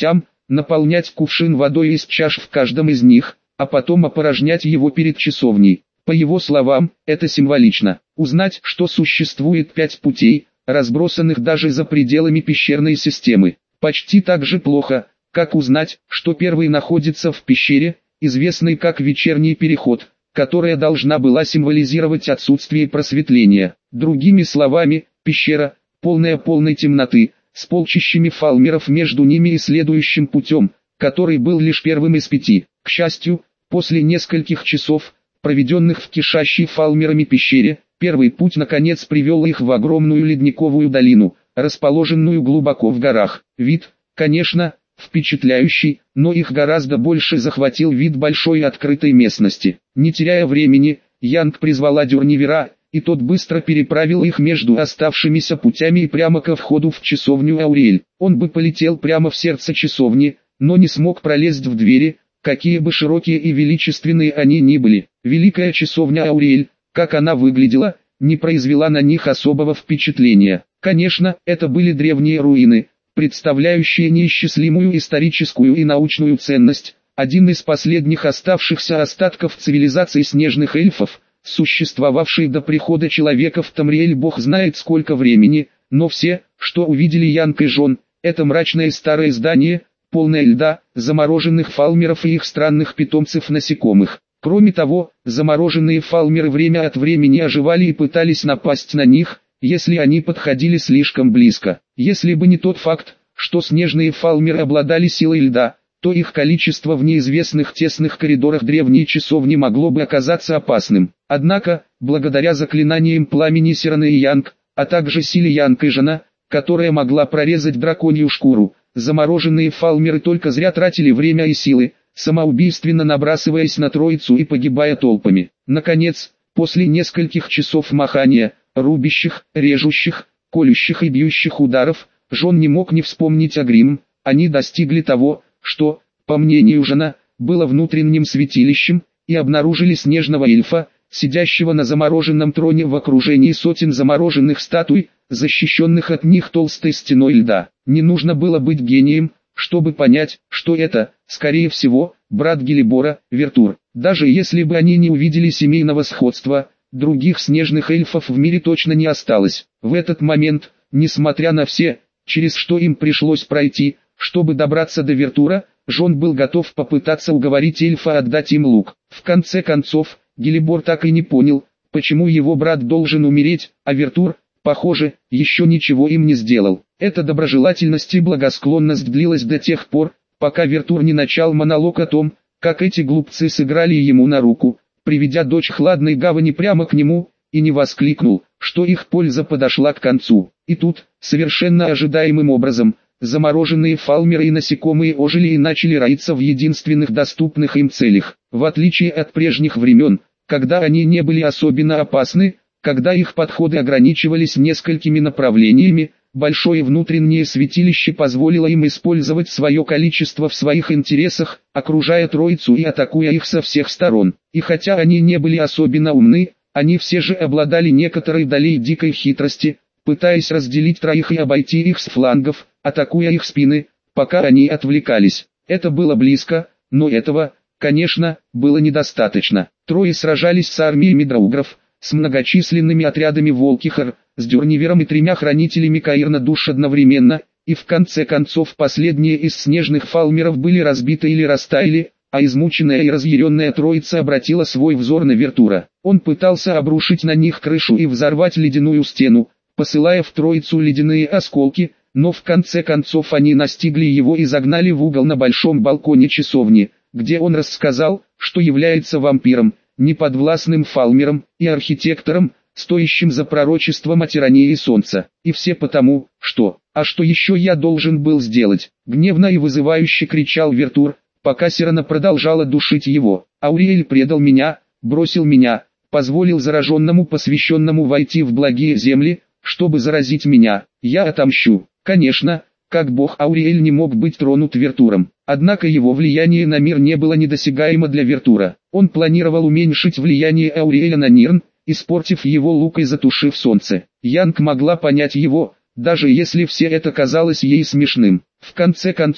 наполнять кувшин водой из чаш в каждом из них, а потом опорожнять его перед часовней. По его словам, это символично. Узнать, что существует пять путей, разбросанных даже за пределами пещерной системы. Почти так же плохо, как узнать, что первый находится в пещере, известной как вечерний переход, которая должна была символизировать отсутствие просветления. Другими словами, пещера, полная полной темноты, с полчищами фалмеров между ними и следующим путем, который был лишь первым из пяти. К счастью, после нескольких часов, проведенных в кишащей фалмерами пещере, первый путь наконец привел их в огромную ледниковую долину, расположенную глубоко в горах. Вид, конечно, впечатляющий, но их гораздо больше захватил вид большой открытой местности. Не теряя времени, Янг призвала Дюрнивера, и тот быстро переправил их между оставшимися путями и прямо ко входу в часовню Аурель. Он бы полетел прямо в сердце часовни, но не смог пролезть в двери, какие бы широкие и величественные они ни были. Великая часовня Аурель, как она выглядела, не произвела на них особого впечатления. Конечно, это были древние руины, представляющие неисчислимую историческую и научную ценность, один из последних оставшихся остатков цивилизации снежных эльфов, существовавший до прихода человека в Тамриэль бог знает сколько времени, но все, что увидели Янг и Жон, это мрачное старое здание, полное льда, замороженных фалмеров и их странных питомцев-насекомых. Кроме того, замороженные фалмеры время от времени оживали и пытались напасть на них, если они подходили слишком близко. Если бы не тот факт, что снежные фалмеры обладали силой льда, то их количество в неизвестных тесных коридорах древней часовни могло бы оказаться опасным. Однако, благодаря заклинаниям пламени Сираны и Янг, а также силе Янг и Жена, которая могла прорезать драконью шкуру, замороженные фалмеры только зря тратили время и силы, самоубийственно набрасываясь на троицу и погибая толпами. Наконец, после нескольких часов махания, рубящих, режущих, колющих и бьющих ударов, Жон не мог не вспомнить о Гримм. Они достигли того, что, по мнению Жена, было внутренним святилищем, и обнаружили снежного эльфа, сидящего на замороженном троне в окружении сотен замороженных статуй, защищенных от них толстой стеной льда. Не нужно было быть гением, чтобы понять, что это, скорее всего, брат Гелибора, Вертур. Даже если бы они не увидели семейного сходства, других снежных эльфов в мире точно не осталось. В этот момент, несмотря на все, через что им пришлось пройти, чтобы добраться до Вертура, Жон был готов попытаться уговорить эльфа отдать им лук. В конце концов, Гелибор так и не понял, почему его брат должен умереть, а Вертур, похоже, еще ничего им не сделал. Эта доброжелательность и благосклонность длилась до тех пор, пока Вертур не начал монолог о том, как эти глупцы сыграли ему на руку, приведя дочь Хладной Гавани прямо к нему, и не воскликнул, что их польза подошла к концу. И тут, совершенно ожидаемым образом, замороженные фалмеры и насекомые ожили и начали роиться в единственных доступных им целях. В отличие от прежних времен, когда они не были особенно опасны, когда их подходы ограничивались несколькими направлениями, большое внутреннее святилище позволило им использовать свое количество в своих интересах, окружая троицу и атакуя их со всех сторон. И хотя они не были особенно умны, они все же обладали некоторой долей дикой хитрости, пытаясь разделить троих и обойти их с флангов, атакуя их спины, пока они отвлекались. Это было близко, но этого, конечно, было недостаточно. Трое сражались с армиями драугров, с многочисленными отрядами Волкихар, с Дюрнивером и тремя хранителями Каирна душ одновременно, и в конце концов последние из снежных фалмеров были разбиты или растаяли, а измученная и разъяренная троица обратила свой взор на Вертура. Он пытался обрушить на них крышу и взорвать ледяную стену, посылая в троицу ледяные осколки, но в конце концов они настигли его и загнали в угол на большом балконе часовни, где он рассказал, что является вампиром, неподвластным фалмером и архитектором, стоящим за пророчеством о тирании солнца. И все потому, что, а что еще я должен был сделать? Гневно и вызывающе кричал Вертур, пока Сирана продолжала душить его. Аурель предал меня, бросил меня, позволил зараженному посвященному войти в благие земли, чтобы заразить меня. Я отомщу. Конечно, как бог Аурель не мог быть тронут Вертуром. Однако его влияние на мир не было недосягаемо для Вертура. Он планировал уменьшить влияние Ауреля на Нирн, испортив его лук и затушив солнце. Янг могла понять его, даже если все это казалось ей смешным. В конце концов,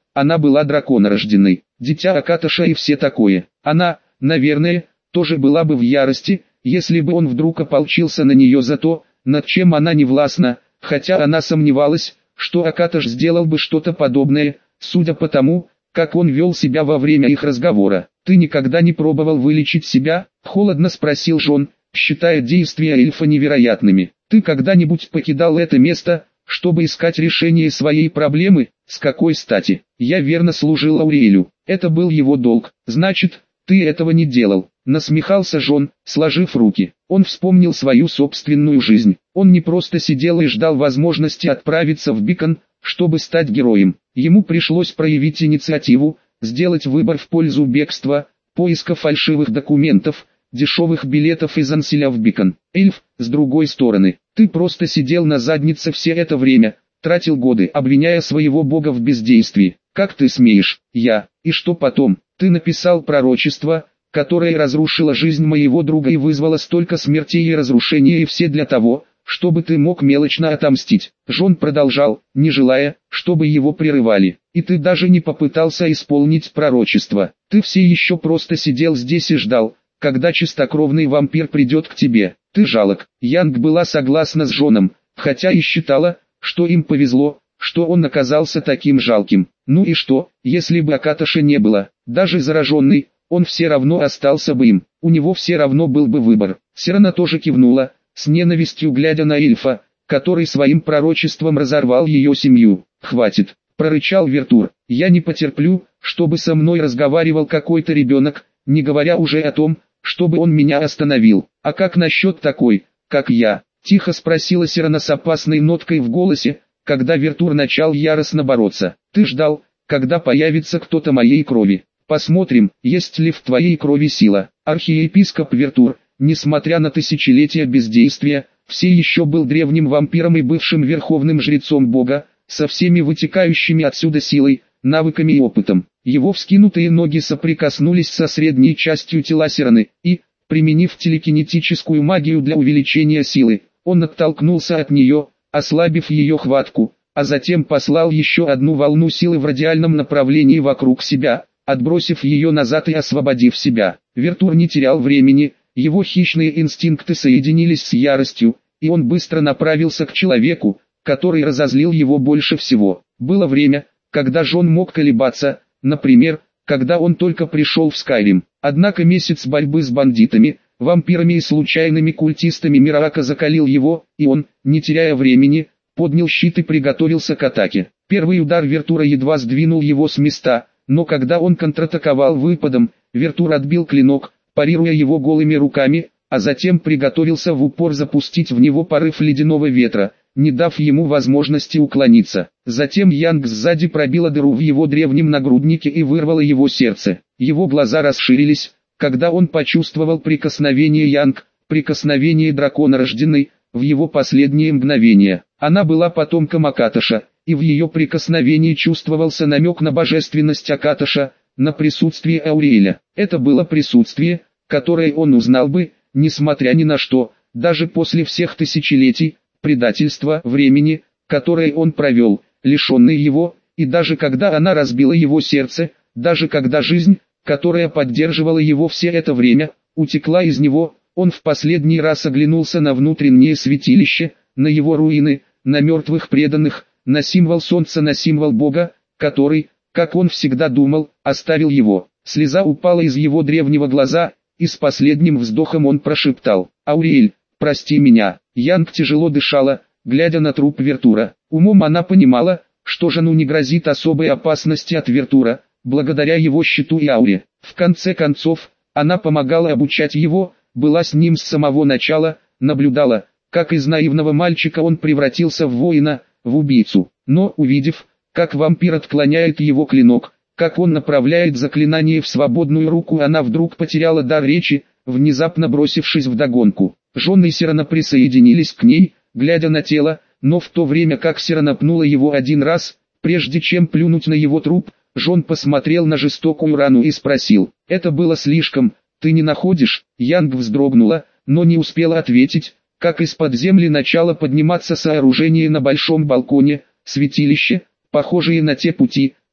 Она была драконорожденной, дитя Акаташа и все такое. Она, наверное, тоже была бы в ярости, если бы он вдруг ополчился на нее за то, над чем она не властна, хотя она сомневалась, что Акаташ сделал бы что-то подобное, судя по тому, как он вел себя во время их разговора. «Ты никогда не пробовал вылечить себя?» – холодно спросил Жон, считая действия эльфа невероятными. «Ты когда-нибудь покидал это место, чтобы искать решение своей проблемы? С какой стати? Я верно служил Аурелю, это был его долг, значит, ты этого не делал», – насмехался Жон, сложив руки. Он вспомнил свою собственную жизнь. Он не просто сидел и ждал возможности отправиться в Бикон, чтобы стать героем. Ему пришлось проявить инициативу, сделать выбор в пользу бегства, поиска фальшивых документов, дешевых билетов из Анселя в Бикон. Эльф, с другой стороны, ты просто сидел на заднице все это время, тратил годы, обвиняя своего бога в бездействии. Как ты смеешь? Я. И что потом? Ты написал пророчество, которое разрушило жизнь моего друга и вызвало столько смертей и разрушения, и все для того, чтобы ты мог мелочно отомстить. Жон продолжал, не желая, чтобы его прерывали. И ты даже не попытался исполнить пророчество. Ты все еще просто сидел здесь и ждал, когда чистокровный вампир придет к тебе. Ты жалок. Янг была согласна с Жоном, хотя и считала, что им повезло, что он оказался таким жалким. Ну и что, если бы Акаташа не было, даже зараженный, он все равно остался бы им, у него все равно был бы выбор. Сирана тоже кивнула, с ненавистью глядя на эльфа, который своим пророчеством разорвал ее семью. «Хватит», — прорычал Вертур, — «я не потерплю, чтобы со мной разговаривал какой-то ребенок, не говоря уже о том, чтобы он меня остановил. А как насчет такой, как я?» — тихо спросила Сирана с опасной ноткой в голосе, когда Вертур начал яростно бороться. «Ты ждал, когда появится кто-то моей крови. Посмотрим, есть ли в твоей крови сила». Архиепископ Вертур, несмотря на тысячелетия бездействия, все еще был древним вампиром и бывшим верховным жрецом бога, со всеми вытекающими отсюда силой, навыками и опытом. Его вскинутые ноги соприкоснулись со средней частью тела Сираны, и, применив телекинетическую магию для увеличения силы, он оттолкнулся от нее, ослабив ее хватку, а затем послал еще одну волну силы в радиальном направлении вокруг себя, отбросив ее назад и освободив себя. Вертур не терял времени, его хищные инстинкты соединились с яростью, и он быстро направился к человеку, который разозлил его больше всего. Было время, когда Жон мог колебаться, например, когда он только пришел в Скайрим. Однако месяц борьбы с бандитами, вампирами и случайными культистами Мираака закалил его, и он, не теряя времени, поднял щит и приготовился к атаке. Первый удар Вертура едва сдвинул его с места, но когда он контратаковал выпадом, Вертур отбил клинок, парируя его голыми руками, а затем приготовился в упор запустить в него порыв ледяного ветра, не дав ему возможности уклониться. Затем Янг сзади пробила дыру в его древнем нагруднике и вырвала его сердце. Его глаза расширились, когда он почувствовал прикосновение Янг, прикосновение дракона рожденной, в его последние мгновения. Она была потомком Акаташа, и в ее прикосновении чувствовался намек на божественность Акаташа, на присутствие Аурелия. Это было присутствие, которое он узнал бы, несмотря ни на что, даже после всех тысячелетий, предательства времени, которое он провел, лишенный его, и даже когда она разбила его сердце, даже когда жизнь, которая поддерживала его все это время, утекла из него, он в последний раз оглянулся на внутреннее святилище, на его руины, на мертвых преданных, на символ солнца, на символ Бога, который, как он всегда думал, оставил его. Слеза упала из его древнего глаза, и с последним вздохом он прошептал: «Аурель, прости меня». Янг тяжело дышала, глядя на труп Вертура. Умом она понимала, что жену не грозит особой опасности от Вертура, благодаря его щиту и ауре. В конце концов, она помогала обучать его, была с ним с самого начала, наблюдала, как из наивного мальчика он превратился в воина, в убийцу. Но увидев, как вампир отклоняет его клинок, как он направляет заклинание в свободную руку, она вдруг потеряла дар речи, внезапно бросившись вдогонку. Жон и Сирана присоединились к ней, глядя на тело, но в то время как Сирана пнула его один раз, прежде чем плюнуть на его труп, Жон посмотрел на жестокую рану и спросил: «Это было слишком, ты не находишь?» Янг вздрогнула, но не успела ответить, как из-под земли начало подниматься сооружение на большом балконе, святилище, похожие на те пути,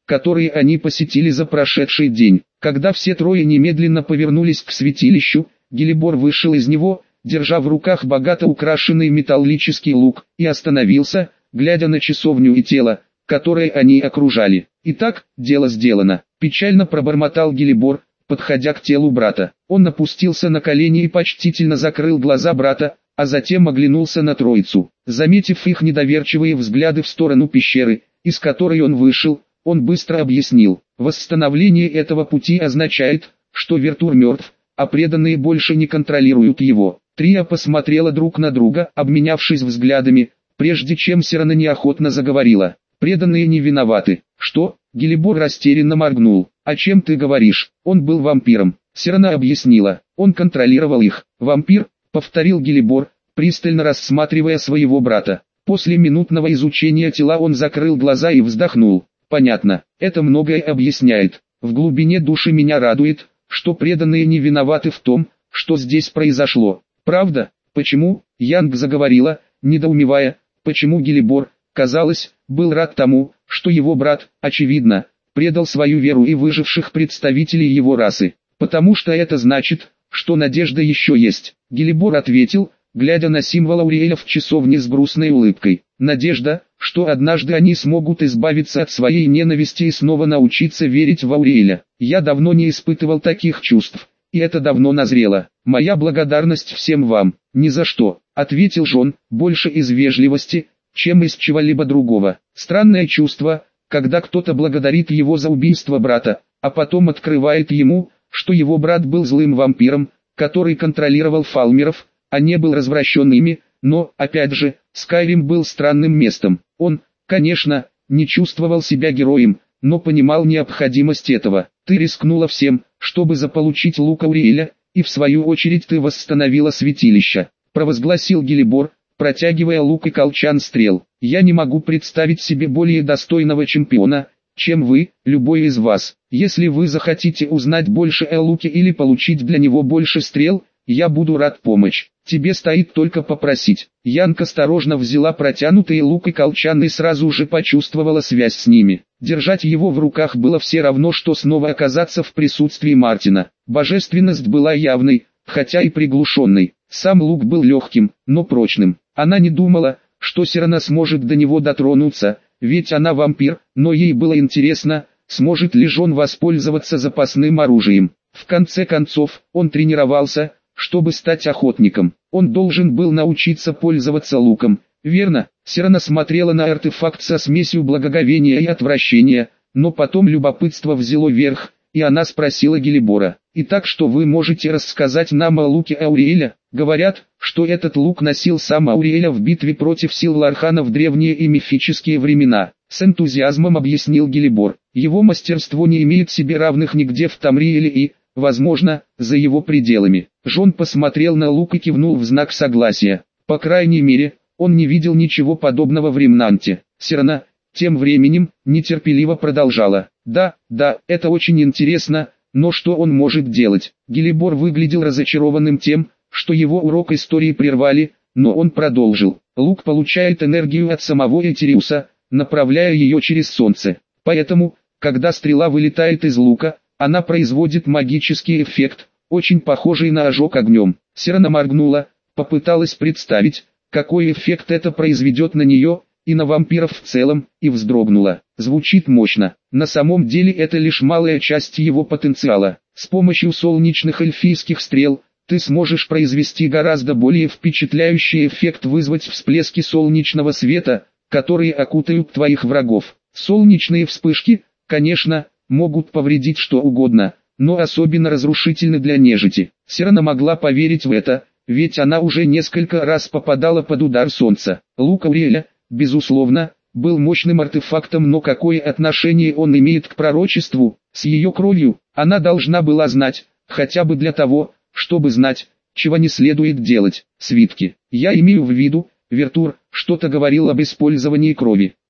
которые они посетили за прошедший день. Когда все трое немедленно повернулись к святилищу, Гелибор вышел из него, держа в руках богато украшенный металлический лук, и остановился, глядя на часовню и тело, которое они окружали. «Итак, дело сделано», – печально пробормотал Гелибор, подходя к телу брата. Он опустился на колени и почтительно закрыл глаза брата, а затем оглянулся на троицу. Заметив их недоверчивые взгляды в сторону пещеры, из которой он вышел, он быстро объяснил: восстановление этого пути означает, что Вертур мертв, а преданные больше не контролируют его. Трио посмотрела друг на друга, обменявшись взглядами, прежде чем Сирана неохотно заговорила. «Преданные не виноваты». «Что?» — Гелибор растерянно моргнул. «О чем ты говоришь? Он был вампиром». Сирана объяснила. «Он контролировал их». «Вампир?» — повторил Гелибор, пристально рассматривая своего брата. После минутного изучения тела он закрыл глаза и вздохнул. «Понятно, это многое объясняет. В глубине души меня радует, что преданные не виноваты в том, что здесь произошло. Правда? Почему?» — Янг заговорила, недоумевая, почему Гелибор, казалось, был рад тому, что его брат, очевидно, предал свою веру и выживших представителей его расы. «Потому что это значит, что надежда еще есть», — Гелибор ответил, глядя на символ Ауриэля в часовне с грустной улыбкой. «Надежда, что однажды они смогут избавиться от своей ненависти и снова научиться верить в Ауриэля. Я давно не испытывал таких чувств, и это давно назрело. Моя благодарность всем вам». «Ни за что», — ответил Жон, больше из вежливости, чем из чего-либо другого. Странное чувство, когда кто-то благодарит его за убийство брата, а потом открывает ему, что его брат был злым вампиром, который контролировал фалмеров, а не был развращен ими. Но, опять же, Скайрим был странным местом. Он, конечно, не чувствовал себя героем, но понимал необходимость этого. «Ты рискнула всем, чтобы заполучить лук Ауриэля, и в свою очередь ты восстановила святилище», — провозгласил Гелибор, протягивая лук и колчан стрел. «Я не могу представить себе более достойного чемпиона, чем вы, любой из вас. Если вы захотите узнать больше о луке или получить для него больше стрел, я буду рад помочь. Тебе стоит только попросить». Янка осторожно взяла протянутый лук и колчан и сразу же почувствовала связь с ними. Держать его в руках было все равно, что снова оказаться в присутствии Мартина. Божественность была явной, хотя и приглушенной. Сам лук был легким, но прочным. Она не думала, что Сирана сможет до него дотронуться, ведь она вампир, но ей было интересно, сможет ли Жон воспользоваться запасным оружием. В конце концов, он тренировался, чтобы стать охотником. Он должен был научиться пользоваться луком. Верно, Сирана смотрела на артефакт со смесью благоговения и отвращения, но потом любопытство взяло верх, и она спросила Гелибора: «Итак, что вы можете рассказать нам о луке Ауриэля?» «Говорят, что этот лук носил сам Ауриэля в битве против сил Лархана в древние и мифические времена», — с энтузиазмом объяснил Гелибор. «Его мастерство не имеет себе равных нигде в Тамриэле и, возможно, за его пределами». Жон посмотрел на лук и кивнул в знак согласия. По крайней мере, он не видел ничего подобного в Ремнанте. Сирана, тем временем, нетерпеливо продолжала: «Да, да, это очень интересно, но что он может делать?» Гелибор выглядел разочарованным тем, что его урок истории прервали, но он продолжил. «Лук получает энергию от самого Этериуса, направляя ее через солнце. Поэтому, когда стрела вылетает из лука, она производит магический эффект, очень похожий на ожог огнем». Сирана моргнула, попыталась представить, какой эффект это произведет на нее, и на вампиров в целом, и вздрогнула. Звучит мощно. На самом деле это лишь малая часть его потенциала. С помощью солнечных эльфийских стрел, ты сможешь произвести гораздо более впечатляющий эффект, вызвать всплески солнечного света, которые окутают твоих врагов. Солнечные вспышки, конечно, могут повредить что угодно, но особенно разрушительны для нежити. Сирана могла поверить в это, ведь она уже несколько раз попадала под удар солнца. Лук Ауриэля, безусловно, был мощным артефактом, но какое отношение он имеет к пророчеству? С ее кровью, она должна была знать, хотя бы для того, чтобы знать, чего не следует делать. Свитки. Я имею в виду, Вертур что-то говорил об использовании крови.